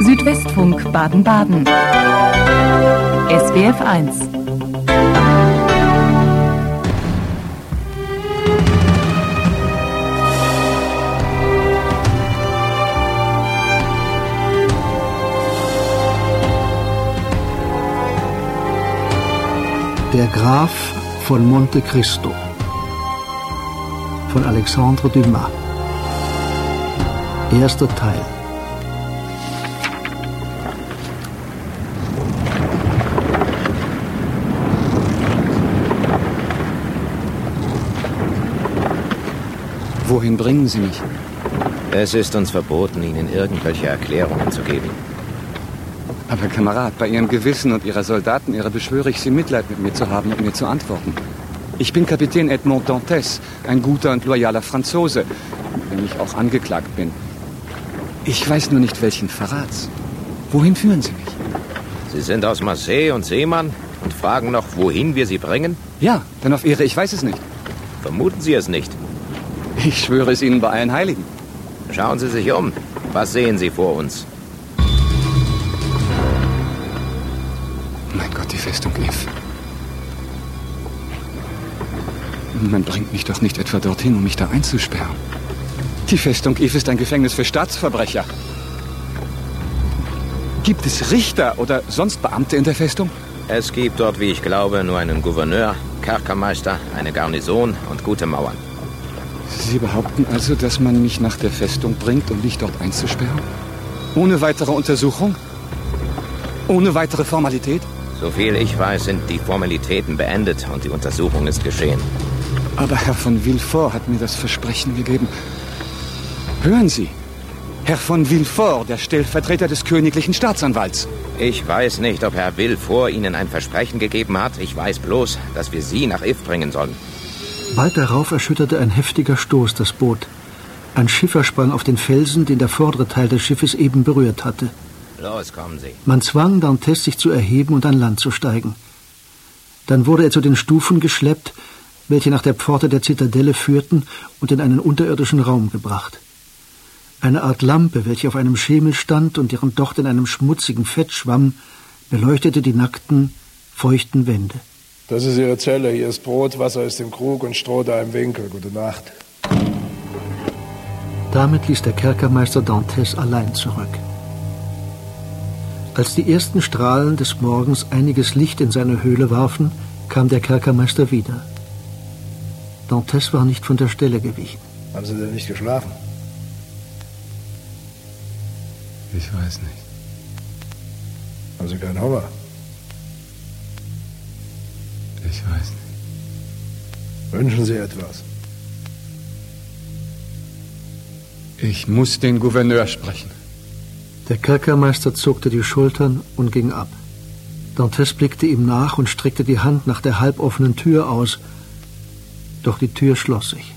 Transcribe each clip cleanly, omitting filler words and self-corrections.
Südwestfunk Baden-Baden. SWF 1. Der Graf von Monte Cristo von Alexandre Dumas. Erster Teil. Wohin bringen Sie mich? Es ist uns verboten, Ihnen irgendwelche Erklärungen zu geben. Aber Kamerad, bei Ihrem Gewissen und Ihrer Soldatenehre beschwöre ich Sie, Mitleid mit mir zu haben und mir zu antworten. Ich bin Kapitän Edmond Dantès, ein guter und loyaler Franzose, wenn ich auch angeklagt bin. Ich weiß nur nicht, welchen Verrats. Wohin führen Sie mich? Sie sind aus Marseille und Seemann und fragen noch, wohin wir Sie bringen? Ja, dann auf Ehre, ich weiß es nicht. Vermuten Sie es nicht. Ich schwöre es Ihnen bei allen Heiligen. Schauen Sie sich um. Was sehen Sie vor uns? Mein Gott, die Festung If. Man bringt mich doch nicht etwa dorthin, um mich da einzusperren. Die Festung If ist ein Gefängnis für Staatsverbrecher. Gibt es Richter oder sonst Beamte in der Festung? Es gibt dort, wie ich glaube, nur einen Gouverneur, Kerkermeister, eine Garnison und gute Mauern. Sie behaupten also, dass man mich nach der Festung bringt, um mich dort einzusperren? Ohne weitere Untersuchung? Ohne weitere Formalität? Soviel ich weiß, sind die Formalitäten beendet und die Untersuchung ist geschehen. Aber Herr von Villefort hat mir das Versprechen gegeben. Hören Sie, Herr von Villefort, der Stellvertreter des königlichen Staatsanwalts. Ich weiß nicht, ob Herr Villefort Ihnen ein Versprechen gegeben hat. Ich weiß bloß, dass wir Sie nach If bringen sollen. Bald darauf erschütterte ein heftiger Stoß das Boot. Ein Schiffer sprang auf den Felsen, den der vordere Teil des Schiffes eben berührt hatte. Los, kommen Sie. Man zwang Dantès, sich zu erheben und an Land zu steigen. Dann wurde er zu den Stufen geschleppt, welche nach der Pforte der Zitadelle führten, und in einen unterirdischen Raum gebracht. Eine Art Lampe, welche auf einem Schemel stand und deren Docht in einem schmutzigen Fett schwamm, beleuchtete die nackten, feuchten Wände. Das ist Ihre Zelle. Hier ist Brot, Wasser ist im Krug und Stroh da im Winkel. Gute Nacht. Damit ließ der Kerkermeister Dantès allein zurück. Als die ersten Strahlen des Morgens einiges Licht in seine Höhle warfen, kam der Kerkermeister wieder. Dantès war nicht von der Stelle gewichen. Haben Sie denn nicht geschlafen? Ich weiß nicht. Haben Sie keinen Hunger? Ich weiß nicht. Wünschen Sie etwas? Ich muss den Gouverneur sprechen. Der Kerkermeister zuckte die Schultern und ging ab. Dantès blickte ihm nach und streckte die Hand nach der halboffenen Tür aus. Doch die Tür schloss sich.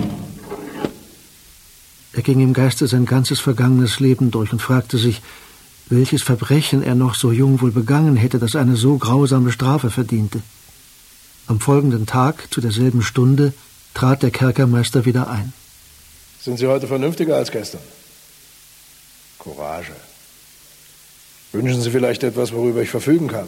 Er ging im Geiste sein ganzes vergangenes Leben durch und fragte sich, welches Verbrechen er noch so jung wohl begangen hätte, das eine so grausame Strafe verdiente. Am folgenden Tag, zu derselben Stunde, trat der Kerkermeister wieder ein. Sind Sie heute vernünftiger als gestern? Courage. Wünschen Sie vielleicht etwas, worüber ich verfügen kann?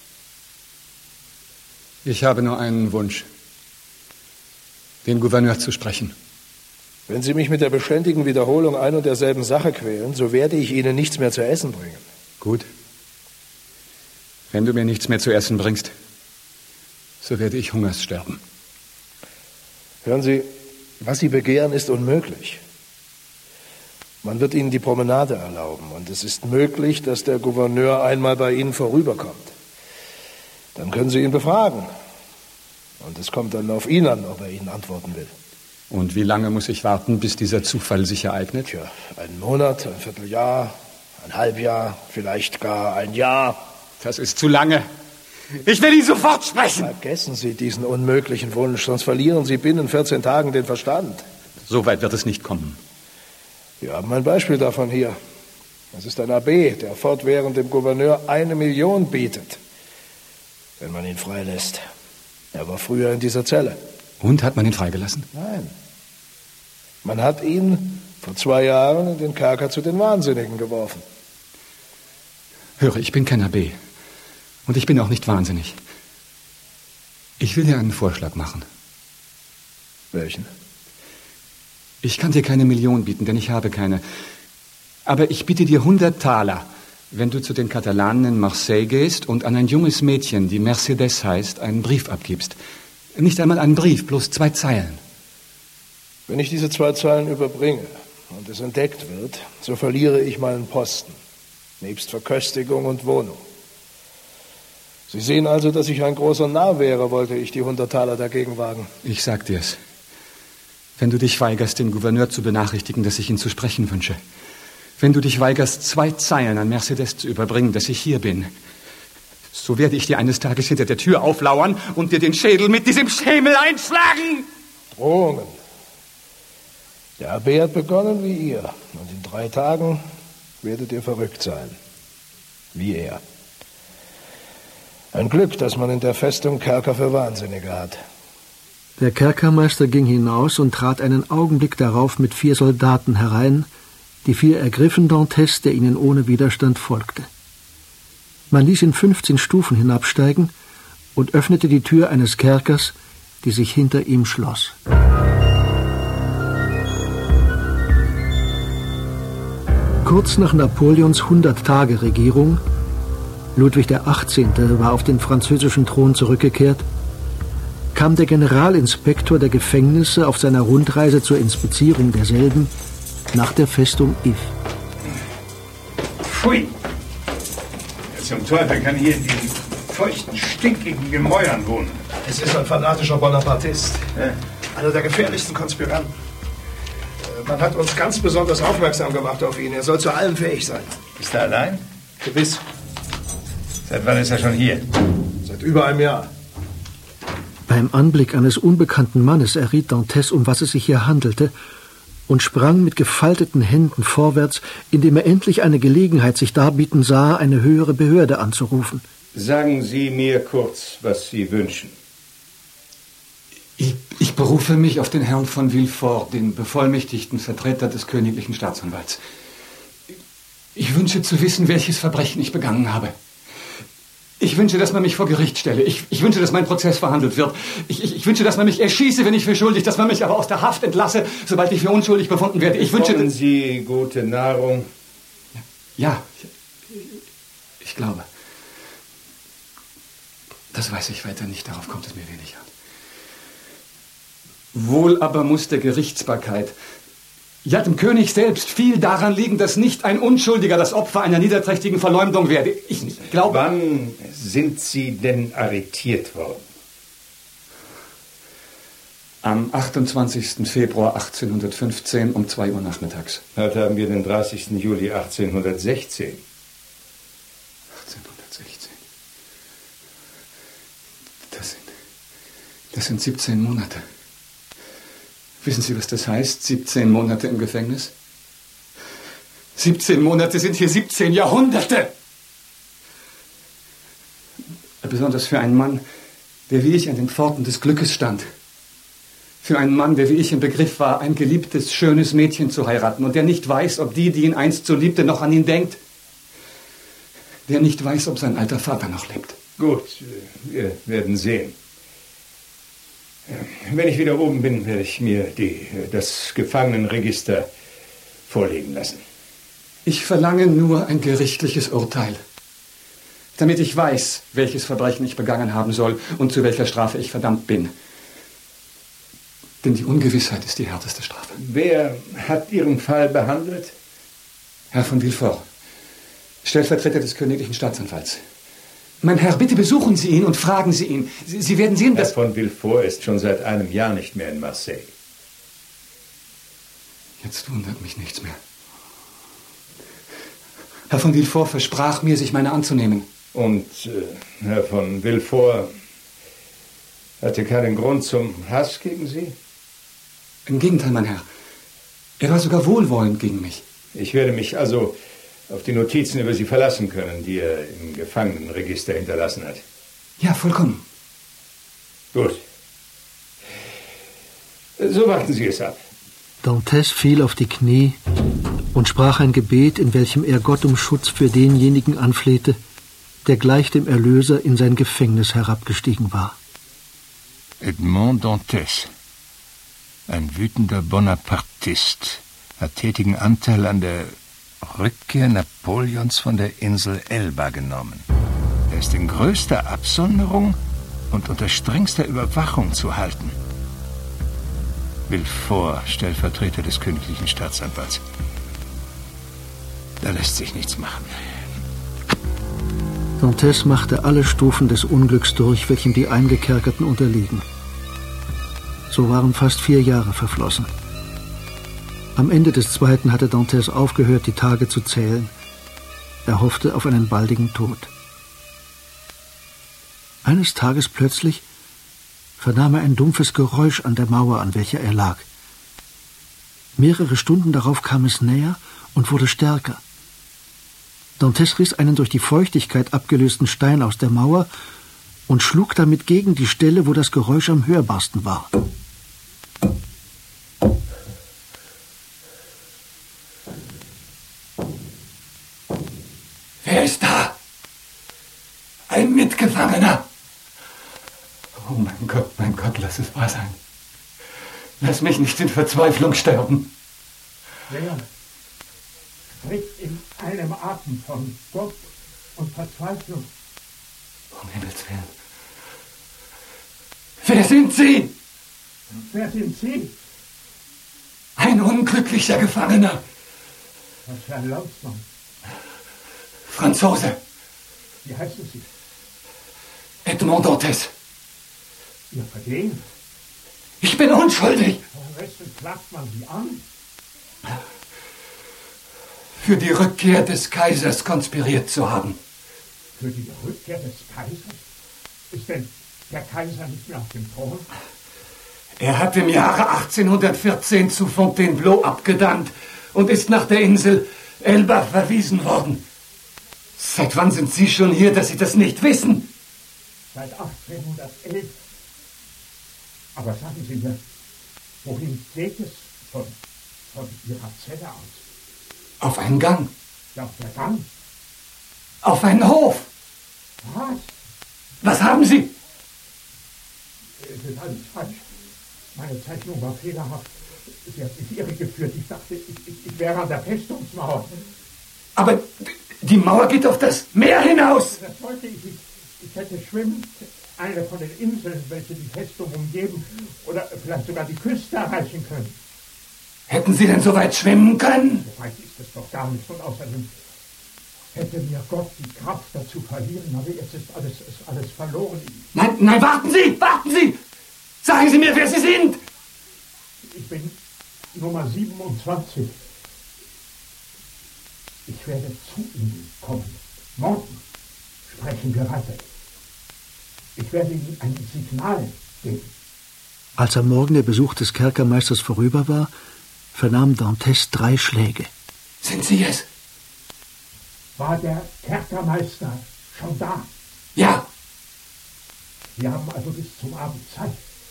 Ich habe nur einen Wunsch. Den Gouverneur zu sprechen. Wenn Sie mich mit der beständigen Wiederholung ein und derselben Sache quälen, so werde ich Ihnen nichts mehr zu essen bringen. Gut. Wenn du mir nichts mehr zu essen bringst, so werde ich Hungers sterben. Hören Sie, was Sie begehren, ist unmöglich. Man wird Ihnen die Promenade erlauben und es ist möglich, dass der Gouverneur einmal bei Ihnen vorüberkommt. Dann können Sie ihn befragen. Und es kommt dann auf ihn an, ob er Ihnen antworten will. Und wie lange muss ich warten, bis dieser Zufall sich ereignet? Tja, einen Monat, ein Vierteljahr, ein Halbjahr, vielleicht gar ein Jahr. Das ist zu lange. Ich will ihn sofort sprechen. Vergessen Sie diesen unmöglichen Wunsch, sonst verlieren Sie binnen 14 Tagen den Verstand. So weit wird es nicht kommen. Wir haben ein Beispiel davon hier. Es ist ein Abbé, der fortwährend dem Gouverneur 1 Million bietet, wenn man ihn freilässt. Er war früher in dieser Zelle. Und hat man ihn freigelassen? Nein. Man hat ihn vor 2 Jahren in den Kerker zu den Wahnsinnigen geworfen. Höre, ich bin kein Abbé. Und ich bin auch nicht wahnsinnig. Ich will dir einen Vorschlag machen. Welchen? Ich kann dir keine Million bieten, denn ich habe keine. Aber ich biete dir 100 Taler, wenn du zu den Katalanen in Marseille gehst und an ein junges Mädchen, die Mercedes heißt, einen Brief abgibst. Nicht einmal einen Brief, bloß 2 Zeilen. Wenn ich diese 2 Zeilen überbringe und es entdeckt wird, so verliere ich meinen Posten, nebst Verköstigung und Wohnung. Sie sehen also, dass ich ein großer Narr wäre, wollte ich die 100 Taler dagegen wagen. Ich sag dir's. Wenn du dich weigerst, den Gouverneur zu benachrichtigen, dass ich ihn zu sprechen wünsche. Wenn du dich weigerst, 2 Zeilen an Mercedes zu überbringen, dass ich hier bin, so werde ich dir eines Tages hinter der Tür auflauern und dir den Schädel mit diesem Schemel einschlagen. Drohungen. Der Abbé hat begonnen wie ihr. Und in 3 Tagen werdet ihr verrückt sein. Wie er. Ein Glück, dass man in der Festung Kerker für Wahnsinnige hat. Der Kerkermeister ging hinaus und trat einen Augenblick darauf mit 4 Soldaten herein. Die 4 ergriffen Dantes, der ihnen ohne Widerstand folgte. Man ließ ihn 15 Stufen hinabsteigen und öffnete die Tür eines Kerkers, die sich hinter ihm schloss. Kurz nach Napoleons 100-Tage-Regierung, Ludwig XVIII. War auf den französischen Thron zurückgekehrt, kam der Generalinspektor der Gefängnisse auf seiner Rundreise zur Inspizierung derselben nach der Festung If. Pfui! Wer zum Teufel kann hier in diesen feuchten, stinkigen Gemäuern wohnen? Es ist ein fanatischer Bonapartist. Ja. Einer der gefährlichsten Konspiranten. Man hat uns ganz besonders aufmerksam gemacht auf ihn. Er soll zu allem fähig sein. Ist er allein? Gewiss. Seit wann ist er schon hier? Seit über einem Jahr. Beim Anblick eines unbekannten Mannes erriet Dantes, um was es sich hier handelte, und sprang mit gefalteten Händen vorwärts, indem er endlich eine Gelegenheit sich darbieten sah, eine höhere Behörde anzurufen. Sagen Sie mir kurz, was Sie wünschen. Ich berufe mich auf den Herrn von Villefort, den bevollmächtigten Vertreter des königlichen Staatsanwalts. Ich wünsche zu wissen, welches Verbrechen ich begangen habe. Ich wünsche, dass man mich vor Gericht stelle. Ich wünsche, dass mein Prozess verhandelt wird. Ich wünsche, dass man mich erschieße, wenn ich für schuldig, dass man mich aber aus der Haft entlasse, sobald ich für unschuldig befunden werde. Ich wünsche... Bekommen Sie gute Nahrung? Ja, ich glaube. Das weiß ich weiter nicht, darauf kommt es mir wenig an. Wohl aber muss der Gerichtsbarkeit, ja dem König selbst, viel daran liegen, dass nicht ein Unschuldiger das Opfer einer niederträchtigen Verleumdung werde. Ich glaube... Wann sind Sie denn arretiert worden? Am 28. Februar 1815 um 2 Uhr nachmittags. Heute haben wir den 30. Juli 1816. 1816. Das sind 17 Monate. Wissen Sie, was das heißt? 17 Monate im Gefängnis? 17 Monate sind hier 17 Jahrhunderte! Besonders für einen Mann, der wie ich an den Pforten des Glückes stand. Für einen Mann, der wie ich im Begriff war, ein geliebtes, schönes Mädchen zu heiraten und der nicht weiß, ob die ihn einst so liebte, noch an ihn denkt. Der nicht weiß, ob sein alter Vater noch lebt. Gut, wir werden sehen. Wenn ich wieder oben bin, werde ich mir das Gefangenenregister vorlegen lassen. Ich verlange nur ein gerichtliches Urteil, damit ich weiß, welches Verbrechen ich begangen haben soll und zu welcher Strafe ich verdammt bin. Denn die Ungewissheit ist die härteste Strafe. Wer hat Ihren Fall behandelt? Herr von Villefort, Stellvertreter des königlichen Staatsanwalts. Mein Herr, bitte besuchen Sie ihn und fragen Sie ihn. Sie werden sehen, dass... Herr von Villefort ist schon seit einem Jahr nicht mehr in Marseille. Jetzt wundert mich nichts mehr. Herr von Villefort versprach mir, sich meiner anzunehmen. Und Herr von Villefort hatte keinen Grund zum Hass gegen Sie? Im Gegenteil, mein Herr. Er war sogar wohlwollend gegen mich. Ich werde mich also auf die Notizen über Sie verlassen können, die er im Gefangenenregister hinterlassen hat. Ja, vollkommen. Gut. So warten Sie es ab. Dantes fiel auf die Knie und sprach ein Gebet, in welchem er Gott um Schutz für denjenigen anflehte, der gleich dem Erlöser in sein Gefängnis herabgestiegen war. Edmond Dantes, ein wütender Bonapartist, hat tätigen Anteil an der Rückkehr Napoleons von der Insel Elba genommen. Er ist in größter Absonderung und unter strengster Überwachung zu halten. Villefort, Stellvertreter des königlichen Staatsanwalts. Da lässt sich nichts machen. Dantes machte alle Stufen des Unglücks durch, welchen die Eingekerkerten unterliegen. So waren fast 4 Jahre verflossen. Am Ende des 2. hatte Dantes aufgehört, die Tage zu zählen. Er hoffte auf einen baldigen Tod. Eines Tages plötzlich vernahm er ein dumpfes Geräusch an der Mauer, an welcher er lag. Mehrere Stunden darauf kam es näher und wurde stärker. Dantes riss einen durch die Feuchtigkeit abgelösten Stein aus der Mauer und schlug damit gegen die Stelle, wo das Geräusch am hörbarsten war. Wer ist da? Ein Mitgefangener. Oh mein Gott, lass es wahr sein. Lass mich nicht in Verzweiflung sterben. Wer spricht in einem Atem von Gott und Verzweiflung? Um Himmels Willen. Wer sind Sie? Wer sind Sie? Ein unglücklicher Gefangener. Was für ein Landsmann. Franzose. Wie heißen Sie? Edmond Dantes. Ihr Vergehen? Ich bin unschuldig. Wessen klagt man Sie an? Für die Rückkehr des Kaisers konspiriert zu haben. Für die Rückkehr des Kaisers? Ist denn der Kaiser nicht mehr auf dem Thron? Er hat im Jahre 1814 zu Fontainebleau abgedankt und ist nach der Insel Elba verwiesen worden. Seit wann sind Sie schon hier, dass Sie das nicht wissen? Seit 1811. Aber sagen Sie mir, wohin geht es von Ihrer Zelle aus? Auf einen Gang. Ja, auf der Gang. Auf einen Hof. Was? Was haben Sie? Es ist alles falsch. Meine Zeichnung war fehlerhaft. Sie hat mich irregeführt. Ich dachte, ich wäre an der Festungsmauer. Aber die Mauer geht auf das Meer hinaus. Das wollte ich. Ich hätte schwimmend eine von den Inseln, welche die Festung umgeben, oder vielleicht sogar die Küste erreichen können. Hätten Sie denn so weit schwimmen können? So weit ist es doch gar nicht. Und außerdem hätte mir Gott die Kraft dazu verliehen. Aber jetzt ist alles verloren. Nein, warten Sie! Sagen Sie mir, wer Sie sind! Ich bin Nummer 27. Ich werde zu Ihnen kommen. Morgen sprechen wir weiter. Ich werde Ihnen ein Signal geben. Als am Morgen der Besuch des Kerkermeisters vorüber war, vernahm Dantes 3 Schläge. Sind Sie es? War der Kerkermeister schon da? Ja. Sie haben also bis zum Abend Zeit.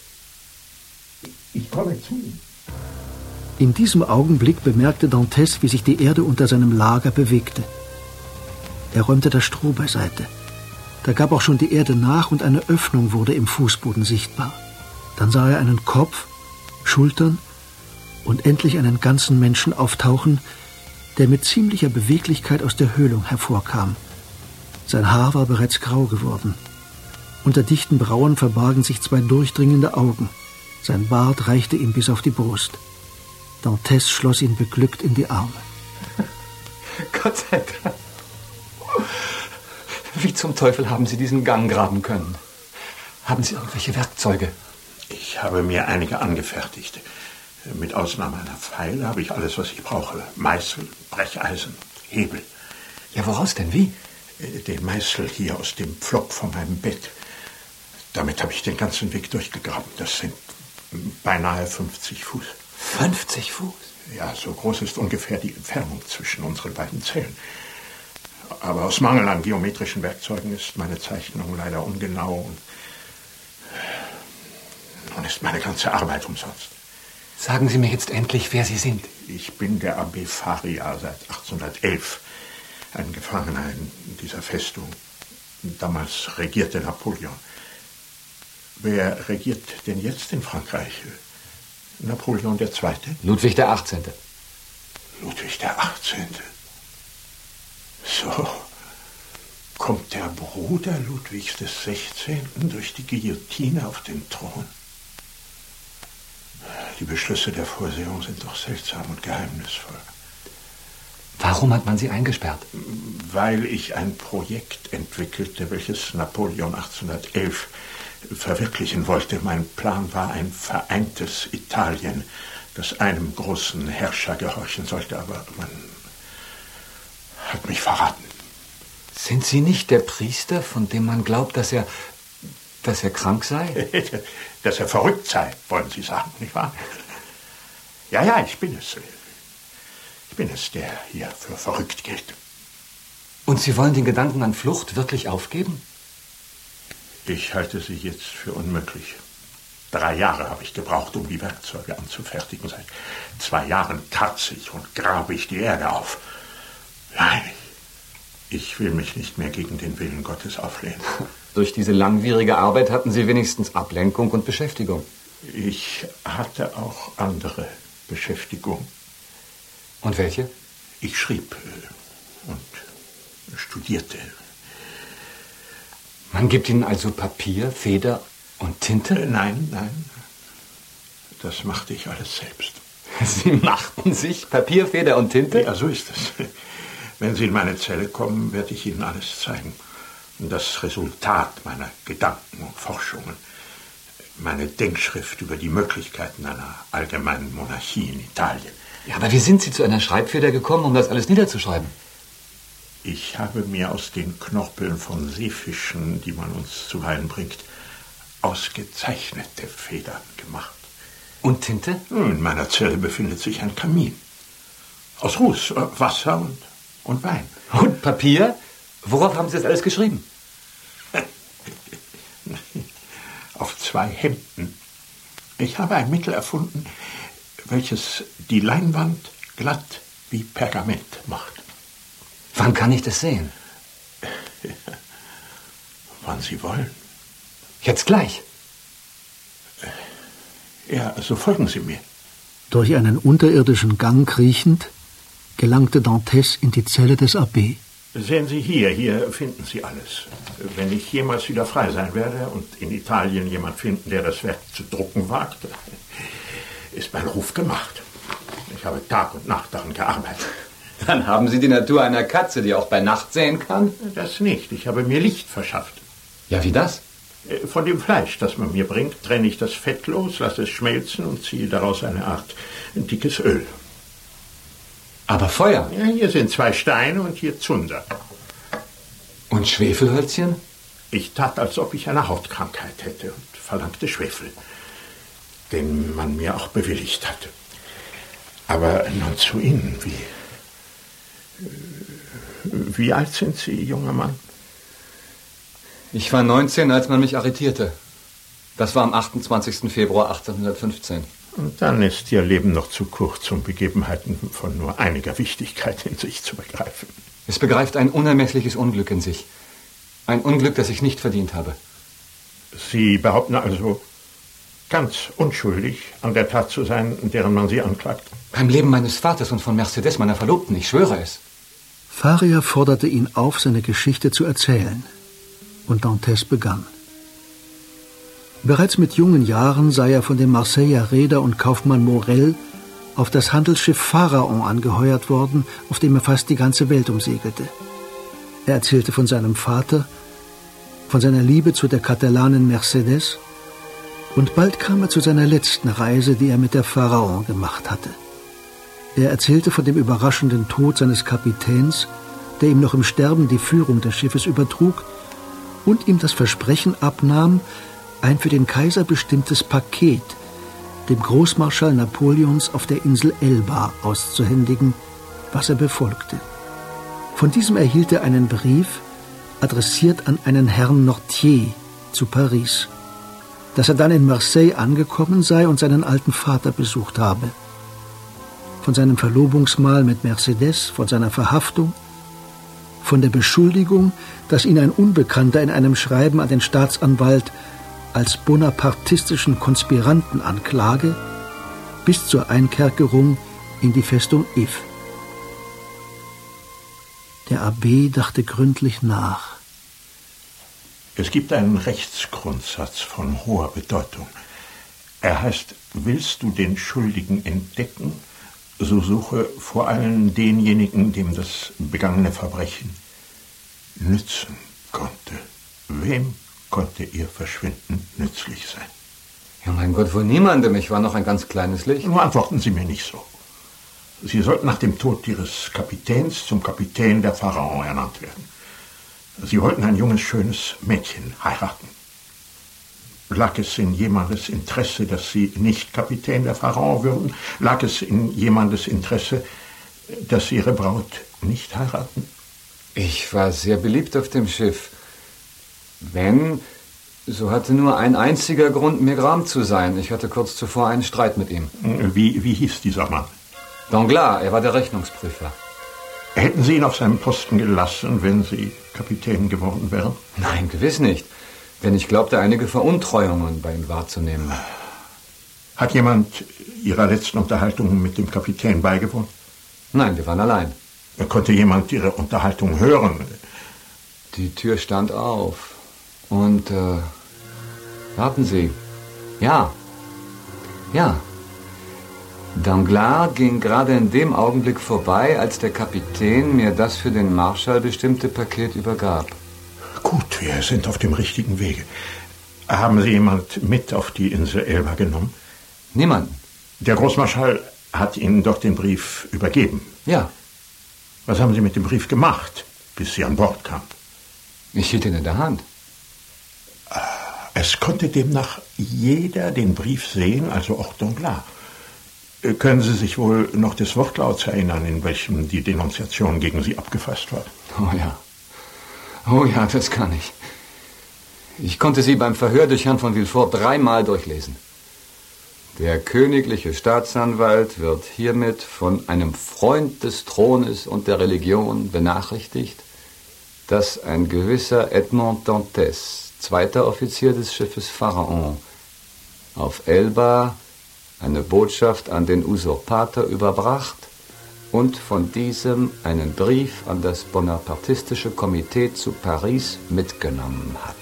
Ich komme zu Ihnen. In diesem Augenblick bemerkte Dantes, wie sich die Erde unter seinem Lager bewegte. Er räumte das Stroh beiseite. Da gab auch schon die Erde nach und eine Öffnung wurde im Fußboden sichtbar. Dann sah er einen Kopf, Schultern und endlich einen ganzen Menschen auftauchen, der mit ziemlicher Beweglichkeit aus der Höhlung hervorkam. Sein Haar war bereits grau geworden. Unter dichten Brauen verbargen sich 2 durchdringende Augen. Sein Bart reichte ihm bis auf die Brust. Dantes schloss ihn beglückt in die Arme. Gott sei Dank. Wie zum Teufel haben Sie diesen Gang graben können? Haben Sie irgendwelche Werkzeuge? Ich habe mir einige angefertigt. Mit Ausnahme einer Pfeile habe ich alles, was ich brauche. Meißel, Brecheisen, Hebel. Ja, woraus denn? Wie? Den Meißel hier aus dem Pflock von meinem Bett. Damit habe ich den ganzen Weg durchgegraben. Das sind beinahe 50 Fuß. 50 Fuß? Ja, so groß ist ungefähr die Entfernung zwischen unseren beiden Zellen. Aber aus Mangel an geometrischen Werkzeugen ist meine Zeichnung leider ungenau und nun ist meine ganze Arbeit umsonst. Sagen Sie mir jetzt endlich, wer Sie sind. Ich bin der Abbé Faria seit 1811, ein Gefangener in dieser Festung. Damals regierte Napoleon. Wer regiert denn jetzt in Frankreich? Napoleon II.? Ludwig der 18. Ludwig der 18. So kommt der Bruder Ludwigs des 16. durch die Guillotine auf den Thron. Die Beschlüsse der Vorsehung sind doch seltsam und geheimnisvoll. Warum hat man Sie eingesperrt? Weil ich ein Projekt entwickelte, welches Napoleon 1811 verwirklichen wollte. Mein Plan war ein vereintes Italien, das einem großen Herrscher gehorchen sollte, aber man hat mich verraten. Sind Sie nicht der Priester, von dem man glaubt, dass er krank sei? Dass er verrückt sei, wollen Sie sagen, nicht wahr? Ja, ich bin es. Ich bin es, der hier für verrückt gilt. Und Sie wollen den Gedanken an Flucht wirklich aufgeben? Ich halte sie jetzt für unmöglich. 3 Jahre habe ich gebraucht, um die Werkzeuge anzufertigen. Seit 2 Jahren karze ich und grabe ich die Erde auf. Nein, ich will mich nicht mehr gegen den Willen Gottes auflehnen. Durch diese langwierige Arbeit hatten Sie wenigstens Ablenkung und Beschäftigung. Ich hatte auch andere Beschäftigung. Und welche? Ich schrieb und studierte. Man gibt Ihnen also Papier, Feder und Tinte? Nein. Das machte ich alles selbst. Sie machten sich Papier, Feder und Tinte? Ja, so ist es. Wenn Sie in meine Zelle kommen, werde ich Ihnen alles zeigen. Das Resultat meiner Gedanken und Forschungen. Meine Denkschrift über die Möglichkeiten einer allgemeinen Monarchie in Italien. Ja, aber wie sind Sie zu einer Schreibfeder gekommen, um das alles niederzuschreiben? Ich habe mir aus den Knorpeln von Seefischen, die man uns zuweilen bringt, ausgezeichnete Federn gemacht. Und Tinte? In meiner Zelle befindet sich ein Kamin. Aus Ruß, Wasser und Wein. Und Papier? Worauf haben Sie das alles geschrieben? Auf 2 Hemden. Ich habe ein Mittel erfunden, welches die Leinwand glatt wie Pergament macht. Wann kann ich das sehen? Wann Sie wollen. Jetzt gleich. Ja, so folgen Sie mir. Durch einen unterirdischen Gang kriechend gelangte Dantes in die Zelle des Abbé. Sehen Sie hier finden Sie alles. Wenn ich jemals wieder frei sein werde und in Italien jemand finden, der das Werk zu drucken wagt, ist mein Ruf gemacht. Ich habe Tag und Nacht daran gearbeitet. Dann haben Sie die Natur einer Katze, die auch bei Nacht sehen kann? Das nicht. Ich habe mir Licht verschafft. Ja, wie das? Von dem Fleisch, das man mir bringt, trenne ich das Fett los, lasse es schmelzen und ziehe daraus eine Art dickes Öl. Aber Feuer? Ja, hier sind 2 Steine und hier Zunder. Und Schwefelhölzchen? Ich tat, als ob ich eine Hautkrankheit hätte und verlangte Schwefel, den man mir auch bewilligt hatte. Aber nun zu Ihnen, wie alt sind Sie, junger Mann? Ich war 19, als man mich arretierte. Das war am 28. Februar 1815. Und dann ist Ihr Leben noch zu kurz, um Begebenheiten von nur einiger Wichtigkeit in sich zu begreifen. Es begreift ein unermessliches Unglück in sich. Ein Unglück, das ich nicht verdient habe. Sie behaupten also, ganz unschuldig an der Tat zu sein, deren man Sie anklagt? Beim Leben meines Vaters und von Mercedes, meiner Verlobten, ich schwöre es. Faria forderte ihn auf, seine Geschichte zu erzählen. Und Dantes begann. Bereits mit jungen Jahren sei er von dem Marseiller Reeder und Kaufmann Morel auf das Handelsschiff Pharaon angeheuert worden, auf dem er fast die ganze Welt umsegelte. Er erzählte von seinem Vater, von seiner Liebe zu der Katalanin Mercedes, und bald kam er zu seiner letzten Reise, die er mit der Pharaon gemacht hatte. Er erzählte von dem überraschenden Tod seines Kapitäns, der ihm noch im Sterben die Führung des Schiffes übertrug und ihm das Versprechen abnahm, ein für den Kaiser bestimmtes Paket dem Großmarschall Napoleons auf der Insel Elba auszuhändigen, was er befolgte. Von diesem erhielt er einen Brief, adressiert an einen Herrn Nortier zu Paris. dass er dann in Marseille angekommen sei und seinen alten Vater besucht habe. Von seinem Verlobungsmahl mit Mercedes, von seiner Verhaftung, von der Beschuldigung, dass ihn ein Unbekannter in einem Schreiben an den Staatsanwalt als bonapartistischen Konspiranten anklage, bis zur Einkerkerung in die Festung If. Der Abbé dachte gründlich nach. Es gibt einen Rechtsgrundsatz von hoher Bedeutung. Er heißt, willst du den Schuldigen entdecken, so suche vor allem denjenigen, dem das begangene Verbrechen nützen konnte. Wem konnte ihr Verschwinden nützlich sein? Ja, mein Gott, wohl niemandem. Ich war noch ein ganz kleines Licht. Nur antworten Sie mir nicht so. Sie sollten nach dem Tod Ihres Kapitäns zum Kapitän der Pharaon ernannt werden. Sie wollten ein junges, schönes Mädchen heiraten. Lag es in jemandes Interesse, dass Sie nicht Kapitän der Pharaon würden? Lag es in jemandes Interesse, dass Sie Ihre Braut nicht heiraten? Ich war sehr beliebt auf dem Schiff. Wenn, so hatte nur ein einziger Grund, mir gram zu sein. Ich hatte kurz zuvor einen Streit mit ihm. Wie hieß dieser Mann? Danglars, er war der Rechnungsprüfer. Hätten Sie ihn auf seinem Posten gelassen, wenn Sie Kapitän geworden wären? Nein, gewiss nicht. Denn ich glaubte, einige Veruntreuungen bei ihm wahrzunehmen. Hat jemand Ihrer letzten Unterhaltung mit dem Kapitän beigewohnt? Nein, wir waren allein. Konnte jemand Ihre Unterhaltung hören? Die Tür stand auf. Und, warten Sie. Ja. Danglars ging gerade in dem Augenblick vorbei, als der Kapitän mir das für den Marschall bestimmte Paket übergab. Gut, wir sind auf dem richtigen Wege. Haben Sie jemand mit auf die Insel Elba genommen? Niemanden. Der Großmarschall hat Ihnen doch den Brief übergeben? Ja. Was haben Sie mit dem Brief gemacht, bis Sie an Bord kamen? Ich hielt ihn in der Hand. Es konnte demnach jeder den Brief sehen, also auch Danglars. Können Sie sich wohl noch des Wortlauts erinnern, in welchem die Denunziation gegen Sie abgefasst war? Oh ja, das kann ich. Ich konnte sie beim Verhör durch Herrn von Villefort 3-mal durchlesen. Der königliche Staatsanwalt wird hiermit von einem Freund des Thrones und der Religion benachrichtigt, dass ein gewisser Edmond Dantès, zweiter Offizier des Schiffes Pharaon, auf Elba eine Botschaft an den Usurpator überbracht und von diesem einen Brief an das bonapartistische Komitee zu Paris mitgenommen hat.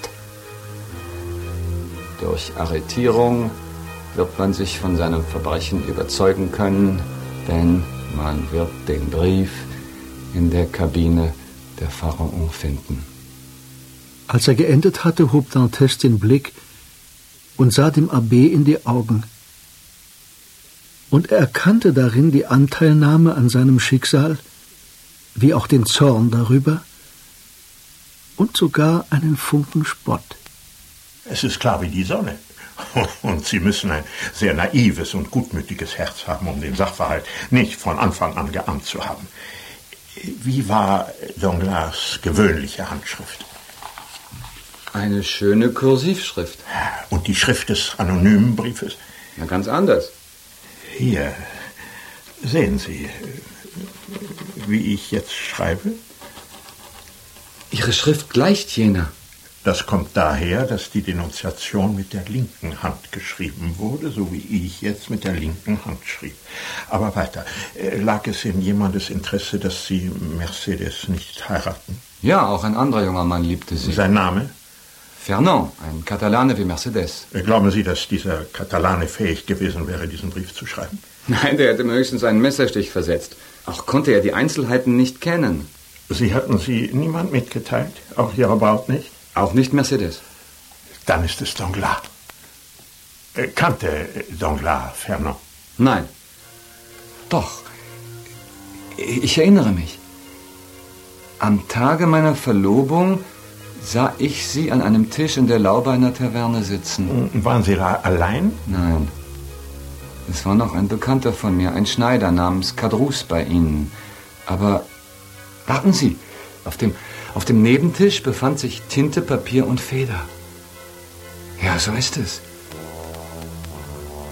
Durch Arretierung wird man sich von seinem Verbrechen überzeugen können, denn man wird den Brief in der Kabine der Pharaon finden. Als er geendet hatte, hob Dantès den Blick und sah dem Abbé in die Augen. Und er erkannte darin die Anteilnahme an seinem Schicksal, wie auch den Zorn darüber und sogar einen Funken Spott. Es ist klar wie die Sonne. Und Sie müssen ein sehr naives und gutmütiges Herz haben, um den Sachverhalt nicht von Anfang an geahnt zu haben. Wie war Danglars gewöhnliche Handschrift? Eine schöne Kursivschrift. Und die Schrift des anonymen Briefes? Ja, ganz anders. Hier, sehen Sie, wie ich jetzt schreibe? Ihre Schrift gleicht jener. Das kommt daher, dass die Denunziation mit der linken Hand geschrieben wurde, so wie ich jetzt mit der linken Hand schrieb. Aber weiter. Lag es in jemandes Interesse, dass Sie Mercedes nicht heiraten? Ja, auch ein anderer junger Mann liebte sie. Sein Name? Fernand, ein Katalane wie Mercedes. Glauben Sie, dass dieser Katalane fähig gewesen wäre, diesen Brief zu schreiben? Nein, der hätte mir höchstens einen Messerstich versetzt. Auch konnte er die Einzelheiten nicht kennen. Sie hatten sie niemand mitgeteilt? Auch Ihre Braut nicht? Auch nicht Mercedes. Dann ist es Danglars. Kannte Danglars Fernand? Nein. Doch. Ich erinnere mich. Am Tage meiner Verlobung sah ich sie an einem Tisch in der Laube einer Taverne sitzen. Waren Sie da allein? Nein. Es war noch ein Bekannter von mir, ein Schneider namens Caderousse bei Ihnen. Aber warten Sie, auf dem Nebentisch befand sich Tinte, Papier und Feder. Ja, so ist es.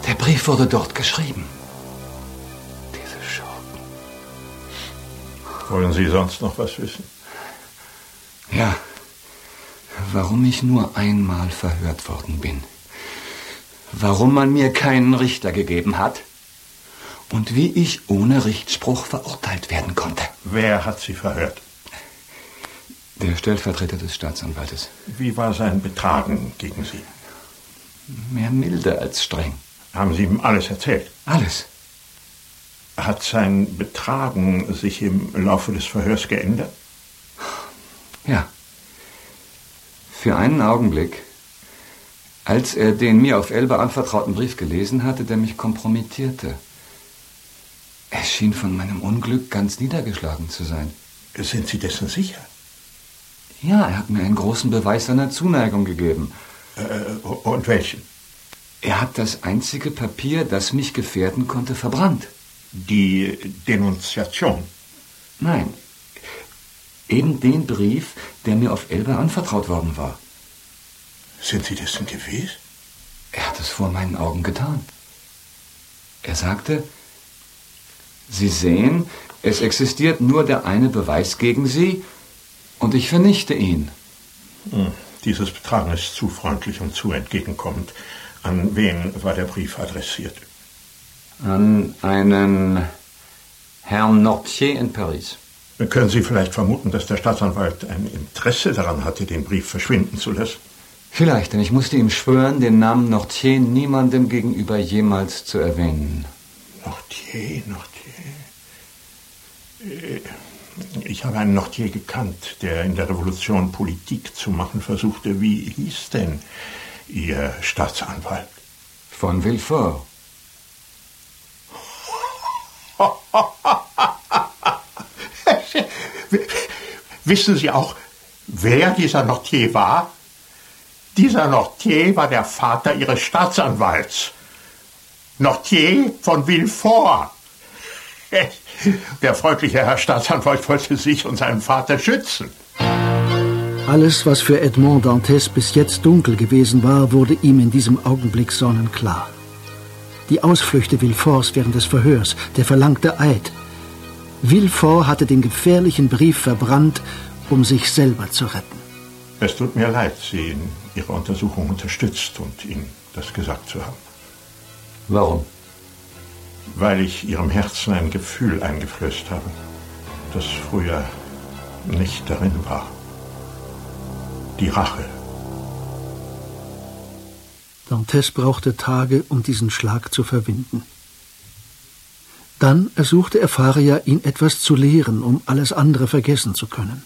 Der Brief wurde dort geschrieben. Diese Schurken. Wollen Sie sonst noch was wissen? Ja. Warum ich nur einmal verhört worden bin. Warum man mir keinen Richter gegeben hat. Und wie ich ohne Richtspruch verurteilt werden konnte. Wer hat Sie verhört? Der Stellvertreter des Staatsanwaltes. Wie war sein Betragen gegen Sie? Mehr milde als streng. Haben Sie ihm alles erzählt? Alles. Hat sein Betragen sich im Laufe des Verhörs geändert? Ja. Für einen Augenblick, als er den mir auf Elba anvertrauten Brief gelesen hatte, der mich kompromittierte. Er schien von meinem Unglück ganz niedergeschlagen zu sein. Sind Sie dessen sicher? Ja, er hat mir einen großen Beweis seiner Zuneigung gegeben. Und welchen? Er hat das einzige Papier, das mich gefährden konnte, verbrannt. Die Denunziation? Nein. Eben den Brief, der mir auf Elba anvertraut worden war. Sind Sie dessen gewiss? Er hat es vor meinen Augen getan. Er sagte, Sie sehen, es existiert nur der eine Beweis gegen Sie und ich vernichte ihn. Dieses Betragen ist zu freundlich und zu entgegenkommend. An wen war der Brief adressiert? An einen Herrn Nortier in Paris. Können Sie vielleicht vermuten, dass der Staatsanwalt ein Interesse daran hatte, den Brief verschwinden zu lassen? Vielleicht, denn ich musste ihm schwören, den Namen Nortier niemandem gegenüber jemals zu erwähnen. Nortier. Ich habe einen Nortier gekannt, der in der Revolution Politik zu machen versuchte. Wie hieß denn Ihr Staatsanwalt? Von Villefort. Wissen Sie auch, wer dieser Nortier war? Dieser Nortier war der Vater Ihres Staatsanwalts. Nortier von Villefort. Der freundliche Herr Staatsanwalt wollte sich und seinen Vater schützen. Alles, was für Edmond Dantès bis jetzt dunkel gewesen war, wurde ihm in diesem Augenblick sonnenklar. Die Ausflüchte Villeforts während des Verhörs, der verlangte Eid. Villefort hatte den gefährlichen Brief verbrannt, um sich selber zu retten. Es tut mir leid, Sie in Ihrer Untersuchung unterstützt und Ihnen das gesagt zu haben. Warum? Weil ich Ihrem Herzen ein Gefühl eingeflößt habe, das früher nicht darin war. Die Rache. Dantès brauchte Tage, um diesen Schlag zu verwinden. Dann ersuchte er Faria, ihn etwas zu lehren, um alles andere vergessen zu können.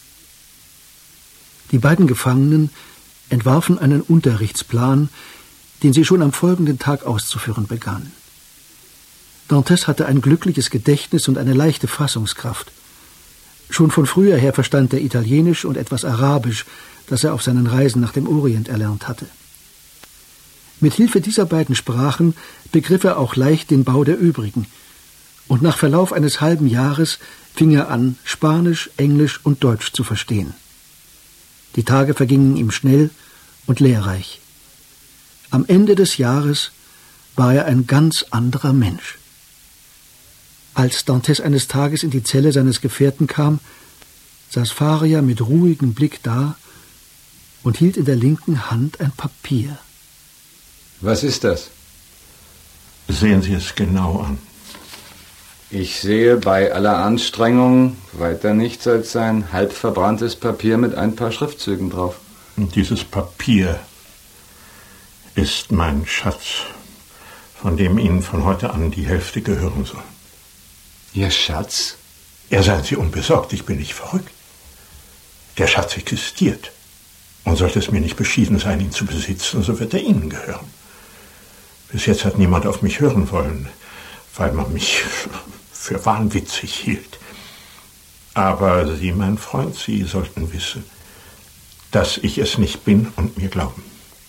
Die beiden Gefangenen entwarfen einen Unterrichtsplan, den sie schon am folgenden Tag auszuführen begannen. Dantès hatte ein glückliches Gedächtnis und eine leichte Fassungskraft. Schon von früher her verstand er Italienisch und etwas Arabisch, das er auf seinen Reisen nach dem Orient erlernt hatte. Mit Hilfe dieser beiden Sprachen begriff er auch leicht den Bau der übrigen, und nach Verlauf eines halben Jahres fing er an, Spanisch, Englisch und Deutsch zu verstehen. Die Tage vergingen ihm schnell und lehrreich. Am Ende des Jahres war er ein ganz anderer Mensch. Als Dantès eines Tages in die Zelle seines Gefährten kam, saß Faria mit ruhigem Blick da und hielt in der linken Hand ein Papier. Was ist das? Sehen Sie es genau an. Ich sehe bei aller Anstrengung weiter nichts als ein halb verbranntes Papier mit ein paar Schriftzügen drauf. Und dieses Papier ist mein Schatz, von dem Ihnen von heute an die Hälfte gehören soll. Ihr Schatz? Ja, seien Sie unbesorgt, ich bin nicht verrückt. Der Schatz existiert. Und sollte es mir nicht beschieden sein, ihn zu besitzen, so wird er Ihnen gehören. Bis jetzt hat niemand auf mich hören wollen, weil man mich für wahnwitzig hielt. Aber Sie, mein Freund, Sie sollten wissen, dass ich es nicht bin und mir glauben.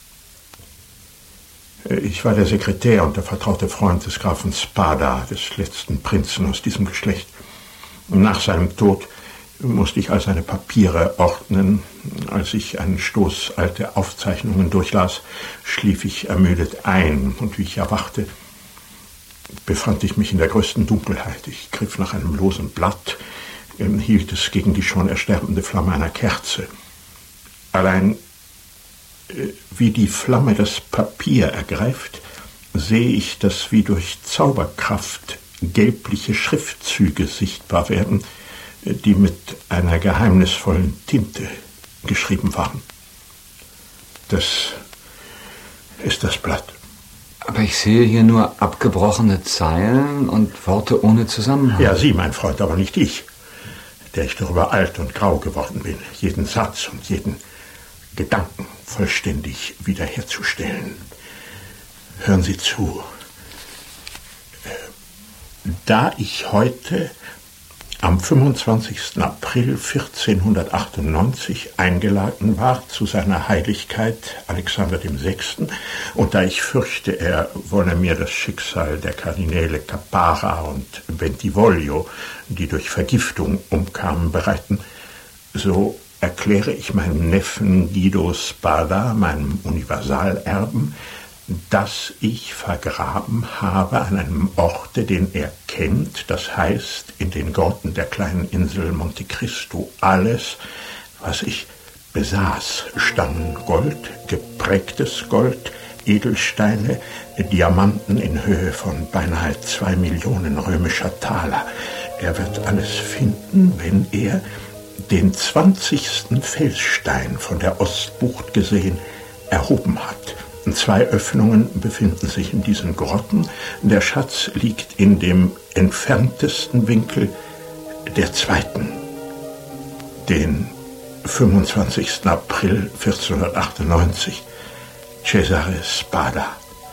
Ich war der Sekretär und der vertraute Freund des Grafen Spada, des letzten Prinzen aus diesem Geschlecht. Und nach seinem Tod musste ich all seine Papiere ordnen, Als ich einen Stoß alte Aufzeichnungen durchlas, schlief ich ermüdet ein, und wie ich erwachte, befand ich mich in der größten Dunkelheit. Ich griff nach einem losen Blatt, hielt es gegen die schon ersterbende Flamme einer Kerze. Allein wie die Flamme das Papier ergreift, sehe ich, dass wie durch Zauberkraft gelbliche Schriftzüge sichtbar werden, die mit einer geheimnisvollen Tinte geschrieben waren. Das ist das Blatt. Aber ich sehe hier nur abgebrochene Zeilen und Worte ohne Zusammenhang. Ja, Sie, mein Freund, aber nicht ich, der ich darüber alt und grau geworden bin, jeden Satz und jeden Gedanken vollständig wiederherzustellen. Hören Sie zu. Da ich heute am 25. April 1498 eingeladen war zu seiner Heiligkeit Alexander VI. Und da ich fürchte, er wolle mir das Schicksal der Kardinäle Caparra und Bentivoglio, die durch Vergiftung umkamen, bereiten, so erkläre ich meinem Neffen Guido Spada, meinem Universalerben, dass ich vergraben habe an einem Orte, den er kennt, das heißt in den Grotten der kleinen Insel Monte Cristo, alles, was ich besaß, Stangengold, geprägtes Gold, Edelsteine, Diamanten in Höhe von beinahe 2 Millionen römischer Taler. Er wird alles finden, wenn er den 20. Felsstein von der Ostbucht gesehen erhoben hat. 2 Öffnungen befinden sich in diesen Grotten. Der Schatz liegt in dem entferntesten Winkel der zweiten, den 25. April 1498, Cesare Spada.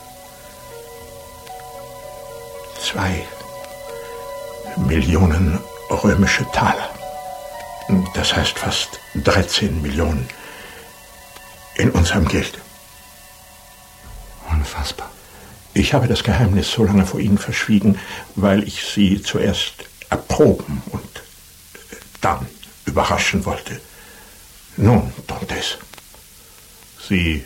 2 Millionen römische Taler. Das heißt fast 13 Millionen in unserem Geld. Unfassbar. Ich habe das Geheimnis so lange vor Ihnen verschwiegen, weil ich Sie zuerst erproben und dann überraschen wollte. Nun, Dantes, Sie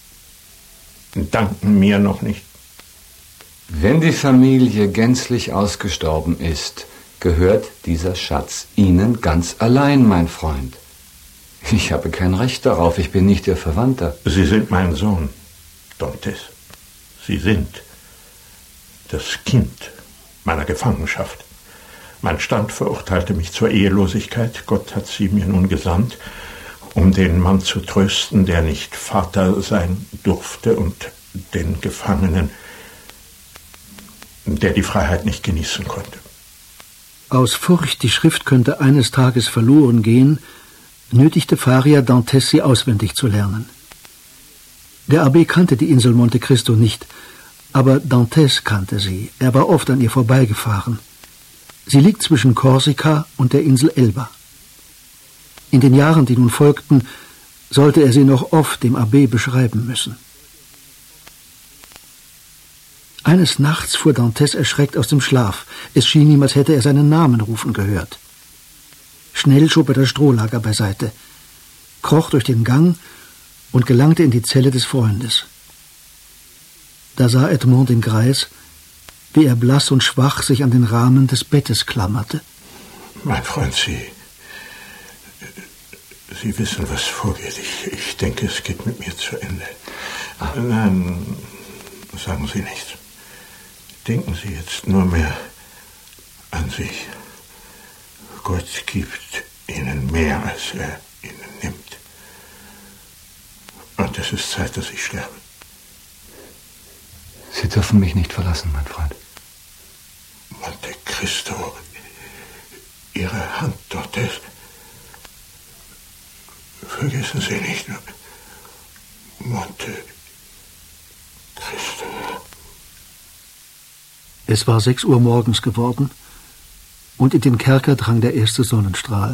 danken mir noch nicht. Wenn die Familie gänzlich ausgestorben ist, gehört dieser Schatz Ihnen ganz allein, mein Freund. Ich habe kein Recht darauf, ich bin nicht Ihr Verwandter. Sie sind mein Sohn, Dantes. Sie sind das Kind meiner Gefangenschaft. Mein Stand verurteilte mich zur Ehelosigkeit. Gott hat sie mir nun gesandt, um den Mann zu trösten, der nicht Vater sein durfte, und den Gefangenen, der die Freiheit nicht genießen konnte. Aus Furcht, die Schrift könnte eines Tages verloren gehen, nötigte Faria Dantes, sie auswendig zu lernen. Der Abbé kannte die Insel Monte Cristo nicht, aber Dantes kannte sie. Er war oft an ihr vorbeigefahren. Sie liegt zwischen Korsika und der Insel Elba. In den Jahren, die nun folgten, sollte er sie noch oft dem Abbé beschreiben müssen. Eines Nachts fuhr Dantes erschreckt aus dem Schlaf. Es schien ihm, als hätte er seinen Namen rufen gehört. Schnell schob er das Strohlager beiseite, kroch durch den Gang und gelangte in die Zelle des Freundes. Da sah Edmond den Greis, wie er blass und schwach sich an den Rahmen des Bettes klammerte. Mein Freund, Sie wissen, was vorgeht. Ich denke, es geht mit mir zu Ende. Nein, sagen Sie nichts. Denken Sie jetzt nur mehr an sich. Gott gibt Ihnen mehr, als er Ihnen nimmt. Und es ist Zeit, dass ich sterbe. Sie dürfen mich nicht verlassen, mein Freund. Monte Cristo, Ihre Hand dort ist. Vergessen Sie nicht, Monte Cristo. Es war 6 Uhr morgens geworden, und in den Kerker drang der erste Sonnenstrahl.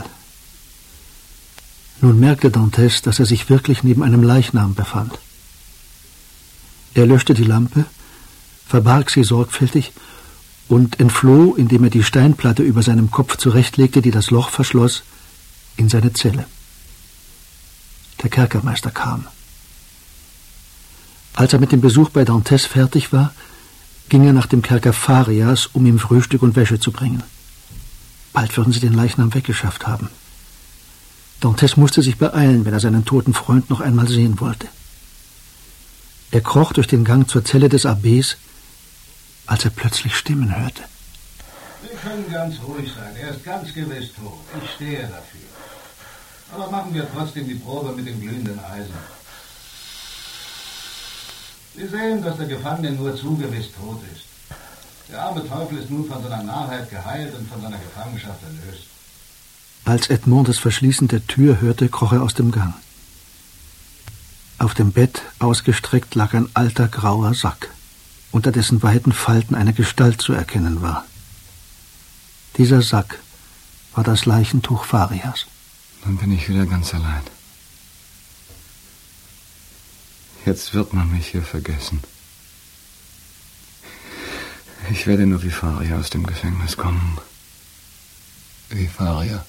Nun merkte Dantes, dass er sich wirklich neben einem Leichnam befand. Er löschte die Lampe, verbarg sie sorgfältig und entfloh, indem er die Steinplatte über seinem Kopf zurechtlegte, die das Loch verschloss, in seine Zelle. der Kerkermeister, kam. Als er mit dem Besuch bei D'Anthès fertig war, ging er nach dem Kerker Farias, um ihm Frühstück und Wäsche zu bringen. Bald würden sie den Leichnam weggeschafft haben. D'Anthès musste sich beeilen, wenn er seinen toten Freund noch einmal sehen wollte. Er kroch durch den Gang zur Zelle des Abbés, als er plötzlich Stimmen hörte. Sie können ganz ruhig sein, er ist ganz gewiss tot. Ich stehe dafür. Aber machen wir trotzdem die Probe mit dem glühenden Eisen. Sie sehen, dass der Gefangene nur zu gewiss tot ist. Der arme Teufel ist nun von seiner Narrheit geheilt und von seiner Gefangenschaft erlöst. Als Edmond das Verschließen der Tür hörte, kroch er aus dem Gang. Auf dem Bett ausgestreckt lag ein alter grauer Sack, unter dessen weiten Falten eine Gestalt zu erkennen war. Dieser Sack war das Leichentuch Farias. Dann bin ich wieder ganz allein. Jetzt wird man mich hier vergessen. Ich werde nur wie Faria aus dem Gefängnis kommen. Wie Faria?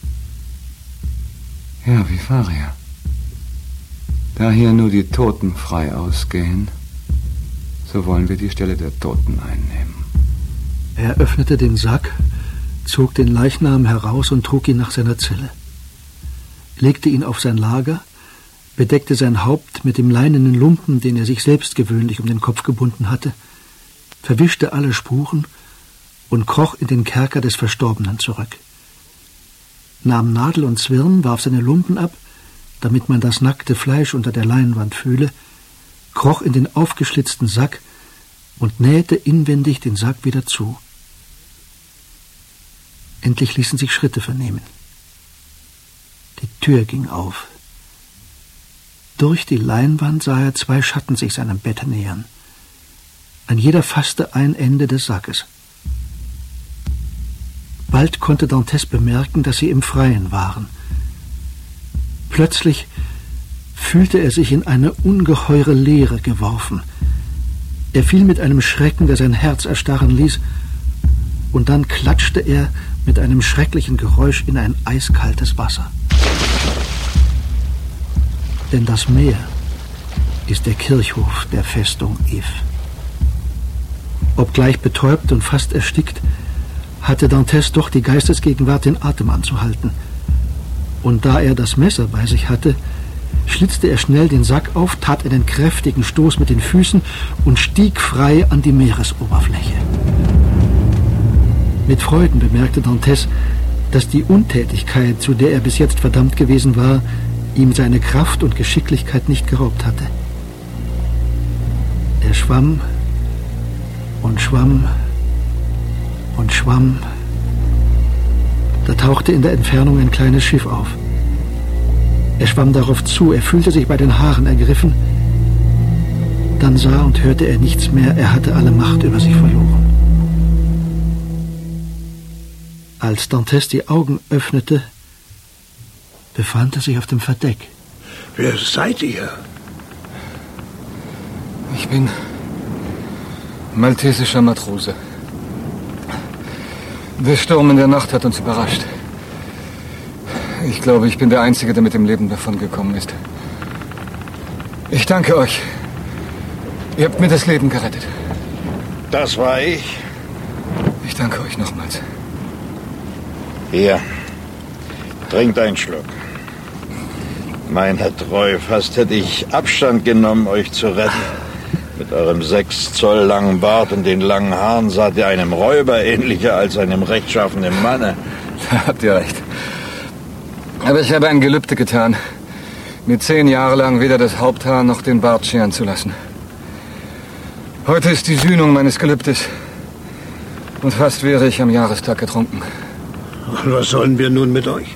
Ja, wie Faria. Da hier nur die Toten frei ausgehen, so wollen wir die Stelle der Toten einnehmen. Er öffnete den Sack, zog den Leichnam heraus und trug ihn nach seiner Zelle. Legte ihn auf sein Lager, bedeckte sein Haupt mit dem leinenen Lumpen, den er sich selbst gewöhnlich um den Kopf gebunden hatte, verwischte alle Spuren und kroch in den Kerker des Verstorbenen zurück. Nahm Nadel und Zwirn, warf seine Lumpen ab, damit man das nackte Fleisch unter der Leinwand fühle, kroch in den aufgeschlitzten Sack und nähte inwendig den Sack wieder zu. Endlich ließen sich Schritte vernehmen. Die Tür ging auf. Durch die Leinwand sah er zwei Schatten sich seinem Bett nähern. Ein jeder fasste ein Ende des Sackes. Bald konnte D'Anthès bemerken, dass sie im Freien waren. Plötzlich fühlte er sich in eine ungeheure Leere geworfen. Er fiel mit einem Schrecken, der sein Herz erstarren ließ, und dann klatschte er mit einem schrecklichen Geräusch in ein eiskaltes Wasser. Denn das Meer ist der Kirchhof der Festung If. Obgleich betäubt und fast erstickt, hatte D'Anthès doch die Geistesgegenwart, den Atem anzuhalten. Und da er das Messer bei sich hatte, schlitzte er schnell den Sack auf, tat einen kräftigen Stoß mit den Füßen und stieg frei an die Meeresoberfläche. Mit Freuden bemerkte D'Anthès, dass die Untätigkeit, zu der er bis jetzt verdammt gewesen war, ihm seine Kraft und Geschicklichkeit nicht geraubt hatte. Er schwamm und schwamm und schwamm. Da tauchte in der Entfernung ein kleines Schiff auf. Er schwamm darauf zu, er fühlte sich bei den Haaren ergriffen. Dann sah und hörte er nichts mehr, er hatte alle Macht über sich verloren. Als D'Anthès die Augen öffnete, befand er sich auf dem Verdeck. Wer seid ihr? Ich bin maltesischer Matrose. Der Sturm in der Nacht hat uns überrascht. Ich glaube, ich bin der Einzige, der mit dem Leben davongekommen ist. Ich danke euch. Ihr habt mir das Leben gerettet. Das war ich. Ich danke euch nochmals. Hier, trinkt einen Schluck. Meine Treue, fast hätte ich Abstand genommen, euch zu retten. Mit eurem 6 Zoll langen Bart und den langen Haaren saht ihr einem Räuber ähnlicher als einem rechtschaffenen Manne. Da habt ihr recht. Aber ich habe ein Gelübde getan, mir 10 Jahre lang weder das Haupthaar noch den Bart scheren zu lassen. Heute ist die Sühnung meines Gelübdes. Und fast wäre ich am Jahrestag ertrunken. Was sollen wir nun mit euch?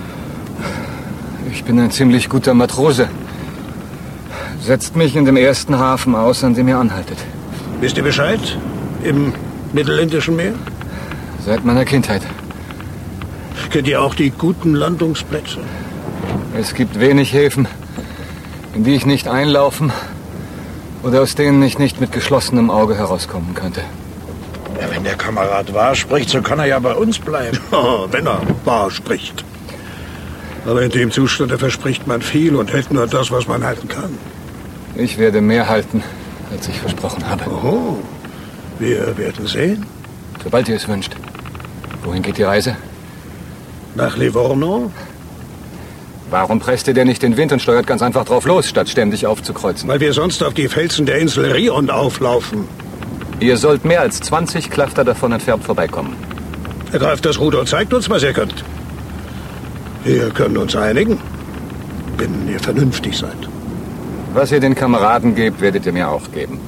Ich bin ein ziemlich guter Matrose. Setzt mich in dem ersten Hafen aus, an dem ihr anhaltet. Wisst ihr Bescheid? Im Mittelländischen Meer? Seit meiner Kindheit. Kennt ihr auch die guten Landungsplätze? Es gibt wenig Häfen, in die ich nicht einlaufen oder aus denen ich nicht mit geschlossenem Auge herauskommen könnte. Ja, wenn der Kamerad wahr spricht, so kann er ja bei uns bleiben. Ja, wenn er wahr spricht. Aber in dem Zustande verspricht man viel und hält nur das, was man halten kann. Ich werde mehr halten, als ich versprochen habe. Oh, wir werden sehen. Sobald ihr es wünscht. Wohin geht die Reise? Nach Livorno? Warum presst ihr denn nicht den Wind und steuert ganz einfach drauf los, statt ständig aufzukreuzen? Weil wir sonst auf die Felsen der Insel Rion auflaufen. Ihr sollt mehr als 20 Klafter davon entfernt vorbeikommen. Ergreift das Ruder und zeigt uns, was ihr könnt. Wir können uns einigen, wenn ihr vernünftig seid. Was ihr den Kameraden gebt, werdet ihr mir auch geben.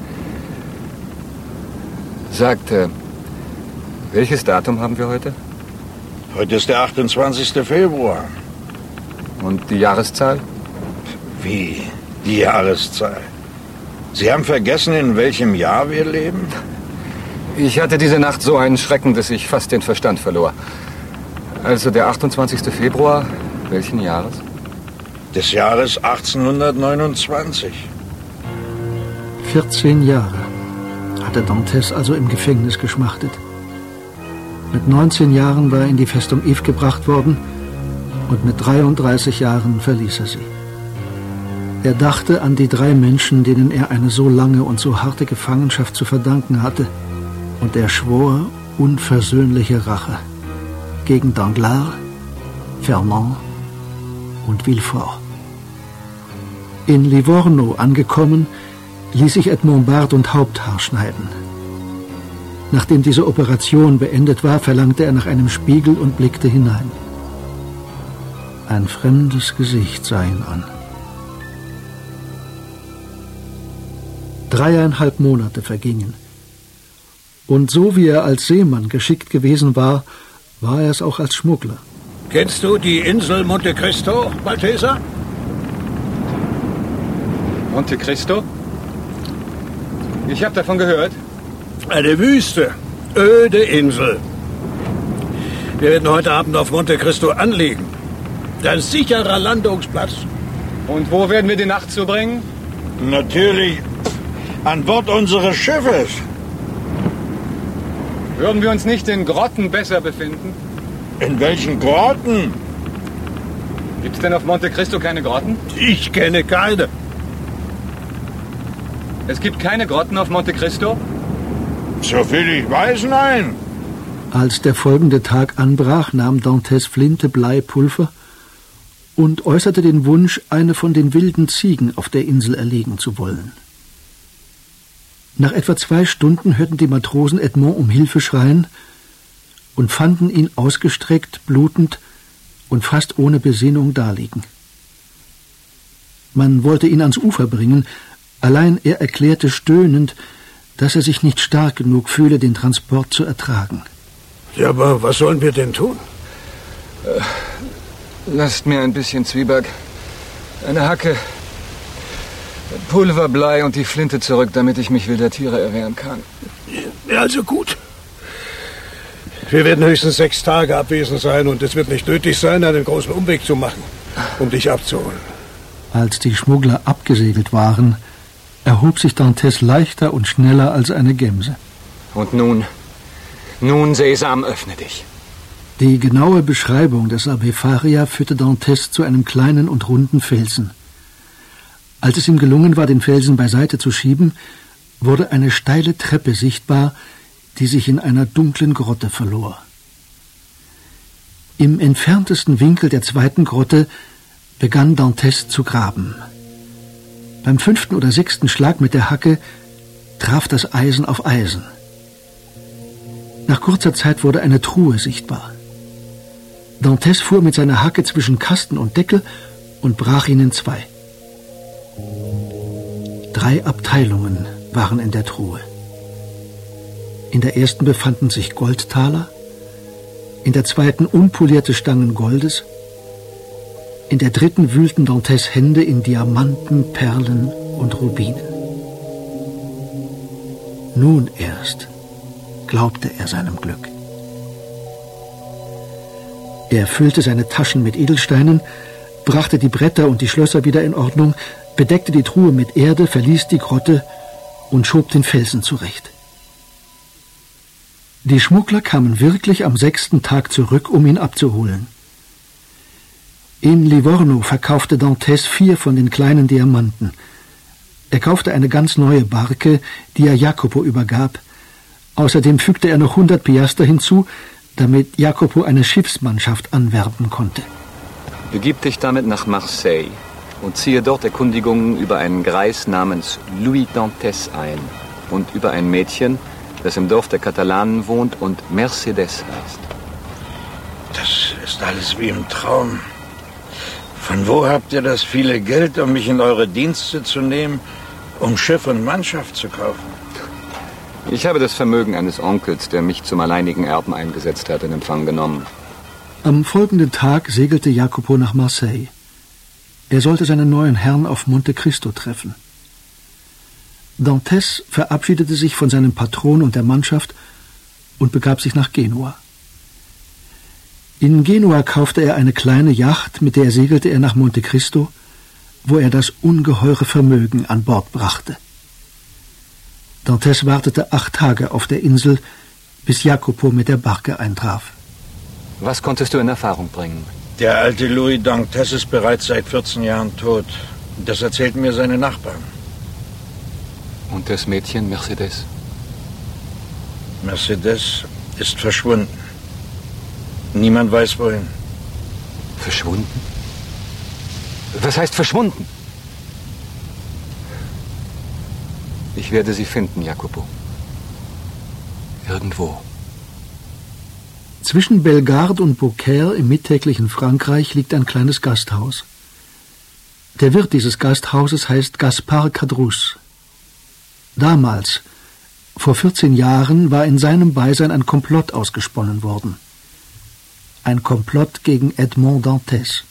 Sagt, welches Datum haben wir heute? Heute ist der 28. Februar. Und die Jahreszahl? Wie? Die Jahreszahl? Sie haben vergessen, in welchem Jahr wir leben? Ich hatte diese Nacht so einen Schrecken, dass ich fast den Verstand verlor. Also der 28. Februar, welchen Jahres? Des Jahres 1829. 14 Jahre hatte Dantes also im Gefängnis geschmachtet. Mit 19 Jahren war er in die Festung Yves gebracht worden und mit 33 Jahren verließ er sie. Er dachte an die 3 Menschen, denen er eine so lange und so harte Gefangenschaft zu verdanken hatte, und er schwor unversöhnliche Rache gegen Danglars, Fernand und Villefort. In Livorno angekommen, ließ sich Edmond Bart und Haupthaar schneiden. Nachdem diese Operation beendet war, verlangte er nach einem Spiegel und blickte hinein. Ein fremdes Gesicht sah ihn an. 3,5 Monate vergingen. Und so wie er als Seemann geschickt gewesen war, war er es auch als Schmuggler. Kennst du die Insel Monte Cristo, Malteser? Monte Cristo? Ich habe davon gehört. Eine Wüste, öde Insel. Wir werden heute Abend auf Monte Cristo anlegen. Ein sicherer Landungsplatz. Und wo werden wir die Nacht zubringen? Natürlich an Bord unseres Schiffes. Würden wir uns nicht in Grotten besser befinden? In welchen Grotten? Gibt es denn auf Monte Cristo keine Grotten? Ich kenne keine. Es gibt keine Grotten auf Monte Cristo? Soviel ich weiß, nein. Als der folgende Tag anbrach, nahm Dantes Flinte, Blei, Pulver und äußerte den Wunsch, eine von den wilden Ziegen auf der Insel erlegen zu wollen. Nach etwa 2 Stunden hörten die Matrosen Edmond um Hilfe schreien und fanden ihn ausgestreckt, blutend und fast ohne Besinnung daliegen. Man wollte ihn ans Ufer bringen, allein er erklärte stöhnend, dass er sich nicht stark genug fühle, den Transport zu ertragen. Ja, aber was sollen wir denn tun? Lasst mir ein bisschen Zwieback, eine Hacke, Pulver, Blei und die Flinte zurück, damit ich mich wilder Tiere erwehren kann. Ja, also gut. Wir werden höchstens 6 Tage abwesend sein und es wird nicht nötig sein, einen großen Umweg zu machen, um dich abzuholen. Als die Schmuggler abgesegelt waren, erhob sich Dantes leichter und schneller als eine Gemse. Und nun, Sesam, öffne dich. Die genaue Beschreibung des Abbé Faria führte Dantes zu einem kleinen und runden Felsen. Als es ihm gelungen war, den Felsen beiseite zu schieben, wurde eine steile Treppe sichtbar, die sich in einer dunklen Grotte verlor. Im entferntesten Winkel der 2. Grotte begann Dantes zu graben. Beim 5. oder 6. Schlag mit der Hacke traf das Eisen auf Eisen. Nach kurzer Zeit wurde eine Truhe sichtbar. Dantes fuhr mit seiner Hacke zwischen Kasten und Deckel und brach ihn in 2. 3 Abteilungen waren in der Truhe. In der ersten befanden sich Goldtaler, in der 2. unpolierte Stangen Goldes, in der 3. wühlten Dantes Hände in Diamanten, Perlen und Rubinen. Nun erst glaubte er seinem Glück. Er füllte seine Taschen mit Edelsteinen, brachte die Bretter und die Schlösser wieder in Ordnung, bedeckte die Truhe mit Erde, verließ die Grotte und schob den Felsen zurecht. Die Schmuggler kamen wirklich am 6. Tag zurück, um ihn abzuholen. In Livorno verkaufte D'Anthès 4 von den kleinen Diamanten. Er kaufte eine ganz neue Barke, die er Jacopo übergab. Außerdem fügte er noch 100 Piaster hinzu, damit Jacopo eine Schiffsmannschaft anwerben konnte. Begib dich damit nach Marseille und ziehe dort Erkundigungen über einen Greis namens Louis D'Anthès ein und über ein Mädchen, das im Dorf der Katalanen wohnt und Mercedes heißt. Das ist alles wie im Traum. Von wo habt ihr das viele Geld, um mich in eure Dienste zu nehmen, um Schiff und Mannschaft zu kaufen? Ich habe das Vermögen eines Onkels, der mich zum alleinigen Erben eingesetzt hat, in Empfang genommen. Am folgenden Tag segelte Jacopo nach Marseille. Er sollte seinen neuen Herrn auf Monte Cristo treffen. D'Anthès verabschiedete sich von seinem Patron und der Mannschaft und begab sich nach Genua. In Genua kaufte er eine kleine Yacht, mit der segelte er nach Monte Cristo, wo er das ungeheure Vermögen an Bord brachte. D'Anthès wartete 8 Tage auf der Insel, bis Jacopo mit der Barke eintraf. Was konntest du in Erfahrung bringen? Der alte Louis D'Anthès ist bereits seit 14 Jahren tot. Das erzählten mir seine Nachbarn. Und das Mädchen Mercedes? Mercedes ist verschwunden. Niemand weiß wohin. Verschwunden? Was heißt verschwunden? Ich werde sie finden, Jacopo. Irgendwo. Zwischen Bellegarde und Beaucaire im mittäglichen Frankreich liegt ein kleines Gasthaus. Der Wirt dieses Gasthauses heißt Gaspard Caderousse. Damals, vor 14 Jahren, war in seinem Beisein ein Komplott ausgesponnen worden. Ein Komplott gegen Edmond D'Anthès.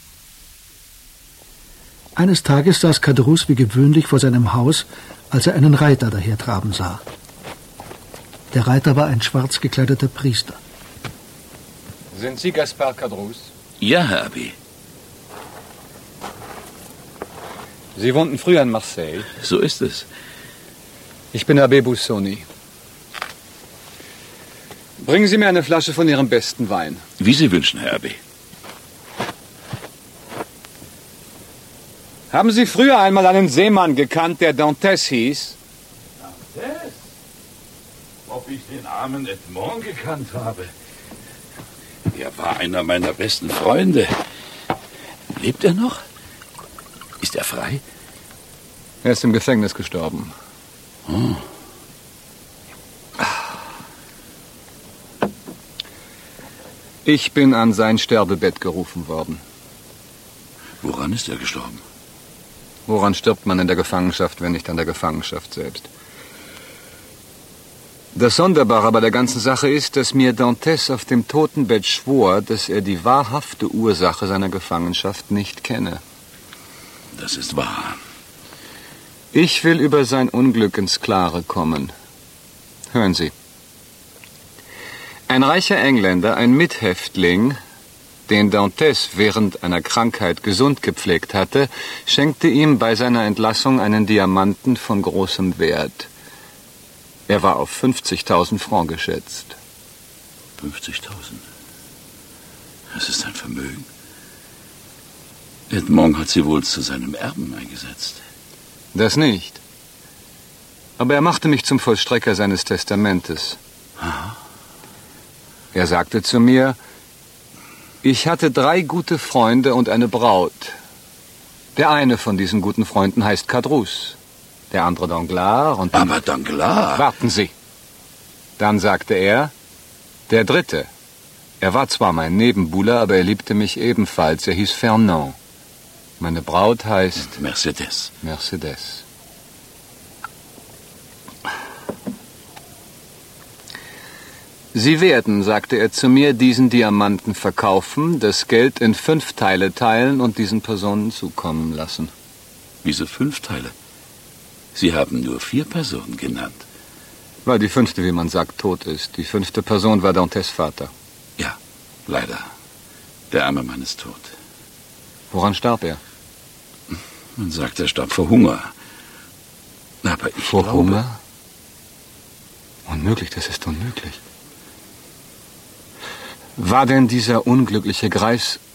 Eines Tages saß Caderousse wie gewöhnlich vor seinem Haus, als er einen Reiter dahertraben sah. Der Reiter war ein schwarz gekleideter Priester. Sind Sie Gaspard Caderousse? Ja, Herr Abbé. Sie wohnten früher in Marseille? So ist es. Ich bin Abbé Busoni. Bringen Sie mir eine Flasche von Ihrem besten Wein. Wie Sie wünschen, Herr Abbé. Haben Sie früher einmal einen Seemann gekannt, der D'Anthès hieß? D'Anthès? Ob ich den armen Edmond gekannt habe? Er war einer meiner besten Freunde. Lebt er noch? Ist er frei? Er ist im Gefängnis gestorben. Oh. Ich bin an sein Sterbebett gerufen worden. Woran ist er gestorben? Woran stirbt man in der Gefangenschaft, wenn nicht an der Gefangenschaft selbst? Das Sonderbare bei der ganzen Sache ist, dass mir D'Anthès auf dem Totenbett schwor, dass er die wahrhafte Ursache seiner Gefangenschaft nicht kenne. Das ist wahr. Ich will über sein Unglück ins Klare kommen. Hören Sie. Ein reicher Engländer, ein Mithäftling, den D'Anthès während einer Krankheit gesund gepflegt hatte, schenkte ihm bei seiner Entlassung einen Diamanten von großem Wert. Er war auf 50.000 Francs geschätzt. 50.000? Das ist ein Vermögen. Edmond hat sie wohl zu seinem Erben eingesetzt. Das nicht. Aber er machte mich zum Vollstrecker seines Testamentes. Aha. Er sagte zu mir, ich hatte 3 gute Freunde und eine Braut. Der eine von diesen guten Freunden heißt Caderousse, der andere Danglars und... Aber Danglars? Warten Sie. Dann sagte er, der dritte. Er war zwar mein Nebenbuhler, aber er liebte mich ebenfalls. Er hieß Fernand. Meine Braut heißt... Mercedes. Mercedes. Sie werden, sagte er zu mir, diesen Diamanten verkaufen, das Geld in 5 Teile teilen und diesen Personen zukommen lassen. Wieso 5 Teile? Sie haben nur 4 Personen genannt. Weil die 5., wie man sagt, tot ist. Die 5. Person war D'Anthès' Vater. Ja, leider. Der arme Mann ist tot. Woran starb er? Man sagt, er starb vor Hunger. Aber ich Vor glaube... Hunger? Unmöglich, das ist unmöglich. War denn dieser unglückliche Greis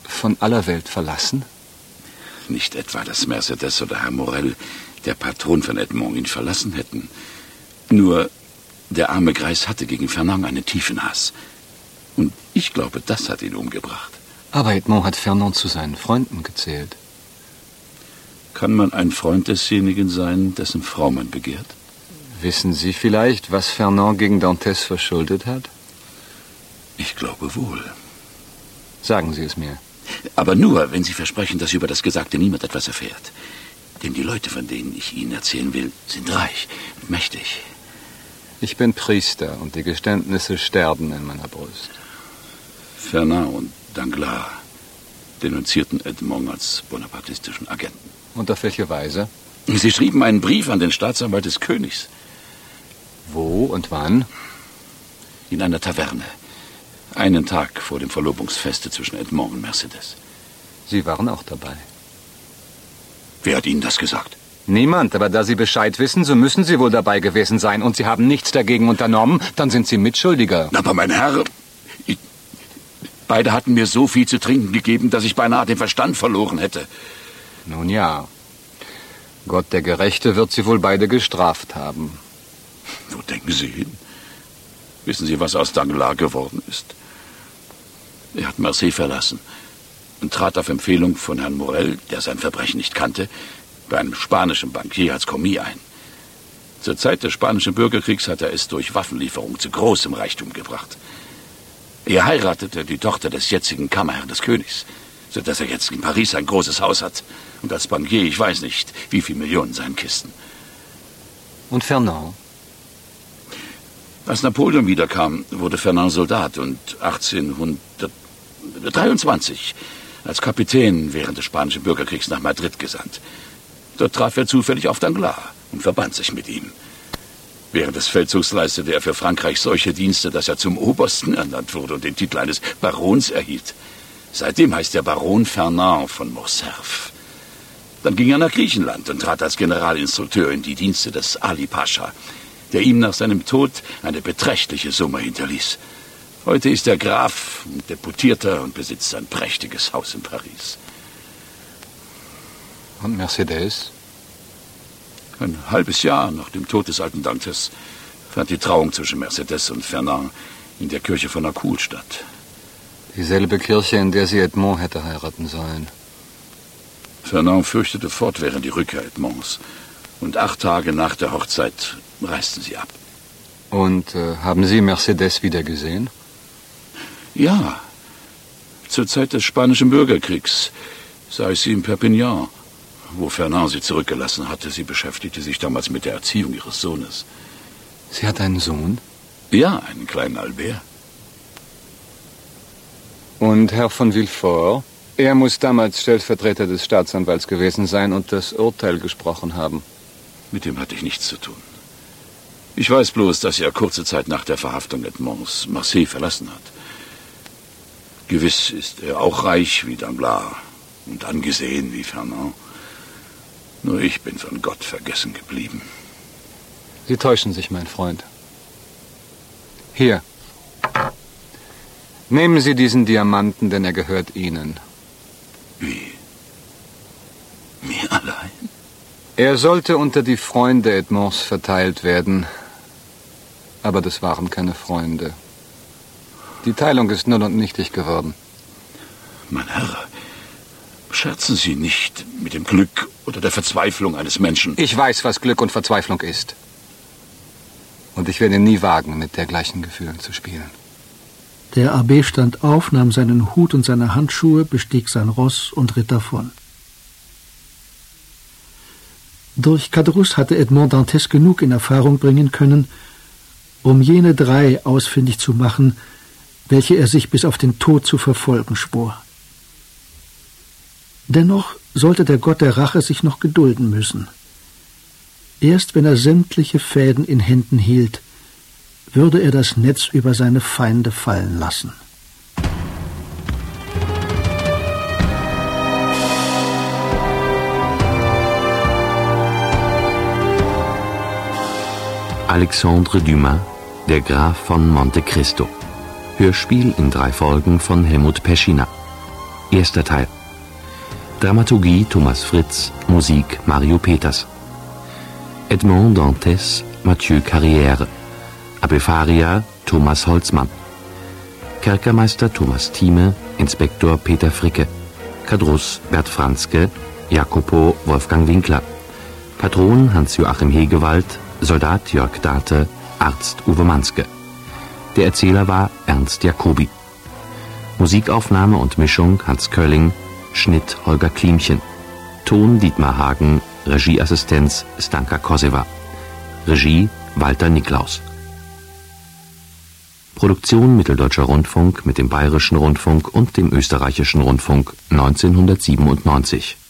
von aller Welt verlassen? Nicht etwa, dass Mercedes oder Herr Morel, der Patron von Edmond, ihn verlassen hätten. Nur, der arme Greis hatte gegen Fernand einen tiefen Hass. Und ich glaube, das hat ihn umgebracht. Aber Edmond hat Fernand zu seinen Freunden gezählt. Kann man ein Freund desjenigen sein, dessen Frau man begehrt? Wissen Sie vielleicht, was Fernand gegen Dantes verschuldet hat? Ich glaube wohl. Sagen Sie es mir. Aber nur, wenn Sie versprechen, dass über das Gesagte niemand etwas erfährt. Denn die Leute, von denen ich Ihnen erzählen will, sind reich und mächtig. Ich bin Priester und die Geständnisse sterben in meiner Brust. Fernand und Danglars denunzierten Edmond als bonapartistischen Agenten. Und auf welche Weise? Sie schrieben einen Brief an den Staatsanwalt des Königs. Wo und wann? In einer Taverne. Einen Tag vor dem Verlobungsfeste zwischen Edmond und Mercedes. Sie waren auch dabei. Wer hat Ihnen das gesagt? Niemand, aber da Sie Bescheid wissen, so müssen Sie wohl dabei gewesen sein. Und Sie haben nichts dagegen unternommen, dann sind Sie Mitschuldiger. Aber mein Herr, beide hatten mir so viel zu trinken gegeben, dass ich beinahe den Verstand verloren hätte. Nun ja, Gott der Gerechte wird Sie wohl beide gestraft haben. Wo denken Sie hin? Wissen Sie, was aus Danglars geworden ist? Er hat Marseille verlassen und trat auf Empfehlung von Herrn Morel, der sein Verbrechen nicht kannte, bei einem spanischen Bankier als Kommis ein. Zur Zeit des Spanischen Bürgerkriegs hat er es durch Waffenlieferung zu großem Reichtum gebracht. Er heiratete die Tochter des jetzigen Kammerherrn des Königs, sodass er jetzt in Paris ein großes Haus hat. Und als Bankier, ich weiß nicht, wie viele Millionen seinen Kisten. Und Fernand? Als Napoleon wiederkam, wurde Fernand Soldat und 1823 als Kapitän während des Spanischen Bürgerkriegs nach Madrid gesandt. Dort traf er zufällig auf Danglars und verband sich mit ihm. Während des Feldzugs leistete er für Frankreich solche Dienste, dass er zum Obersten ernannt wurde und den Titel eines Barons erhielt. Seitdem heißt er Baron Fernand von Morcerf. Dann ging er nach Griechenland und trat als Generalinstrukteur in die Dienste des Ali Pascha, der ihm nach seinem Tod eine beträchtliche Summe hinterließ. Heute ist er Graf, Deputierter und besitzt ein prächtiges Haus in Paris. Und Mercedes? Ein halbes Jahr nach dem Tod des alten Dantes fand die Trauung zwischen Mercedes und Fernand in der Kirche von Acul statt. Dieselbe Kirche, in der sie Edmond hätte heiraten sollen. Fernand fürchtete fortwährend die Rückkehr Edmonds. Und 8 Tage nach der Hochzeit reisten sie ab. Und haben Sie Mercedes wieder gesehen? Ja. Zur Zeit des Spanischen Bürgerkriegs sah ich sie in Perpignan, wo Fernand sie zurückgelassen hatte. Sie beschäftigte sich damals mit der Erziehung ihres Sohnes. Sie hat einen Sohn? Ja, einen kleinen Albert. Und Herr von Villefort? Er muss damals Stellvertreter des Staatsanwalts gewesen sein und das Urteil gesprochen haben. Mit dem hatte ich nichts zu tun. Ich weiß bloß, dass er kurze Zeit nach der Verhaftung Edmonds Marseille verlassen hat. Gewiss ist er auch reich wie Danglars und angesehen wie Fernand. Nur ich bin von Gott vergessen geblieben. Sie täuschen sich, mein Freund. Hier. Nehmen Sie diesen Diamanten, denn er gehört Ihnen. Wie? Mir allein? Er sollte unter die Freunde Edmonds verteilt werden. Aber das waren keine Freunde. Die Teilung ist null und nichtig geworden. Mein Herr, scherzen Sie nicht mit dem Glück oder der Verzweiflung eines Menschen. Ich weiß, was Glück und Verzweiflung ist. Und ich werde nie wagen, mit dergleichen Gefühlen zu spielen. Der Abbé stand auf, nahm seinen Hut und seine Handschuhe, bestieg sein Ross und ritt davon. Durch Caderousse hatte Edmond Dantes genug in Erfahrung bringen können, um jene 3 ausfindig zu machen, welche er sich bis auf den Tod zu verfolgen schwor. Dennoch sollte der Gott der Rache sich noch gedulden müssen. Erst wenn er sämtliche Fäden in Händen hielt, würde er das Netz über seine Feinde fallen lassen. Alexandre Dumas, der Graf von Monte Cristo. Hörspiel in 3 Folgen von Helmut Peschina. Erster Teil. Dramaturgie Thomas Fritz, Musik Mario Peters. Edmond Dantes, Mathieu Carrière. Abefaria Thomas Holzmann. Kerkermeister Thomas Thieme, Inspektor Peter Fricke. Kadruss Bert Franzke, Jacopo Wolfgang Winkler. Patron Hans-Joachim Hegewald, Soldat Jörg Date, Arzt Uwe Manske. Der Erzähler war Ernst Jacobi. Musikaufnahme und Mischung Hans Kölling, Schnitt Holger Klimchen. Ton Dietmar Hagen, Regieassistenz Stanka Koseva. Regie Walter Niklaus. Produktion Mitteldeutscher Rundfunk mit dem Bayerischen Rundfunk und dem Österreichischen Rundfunk 1997.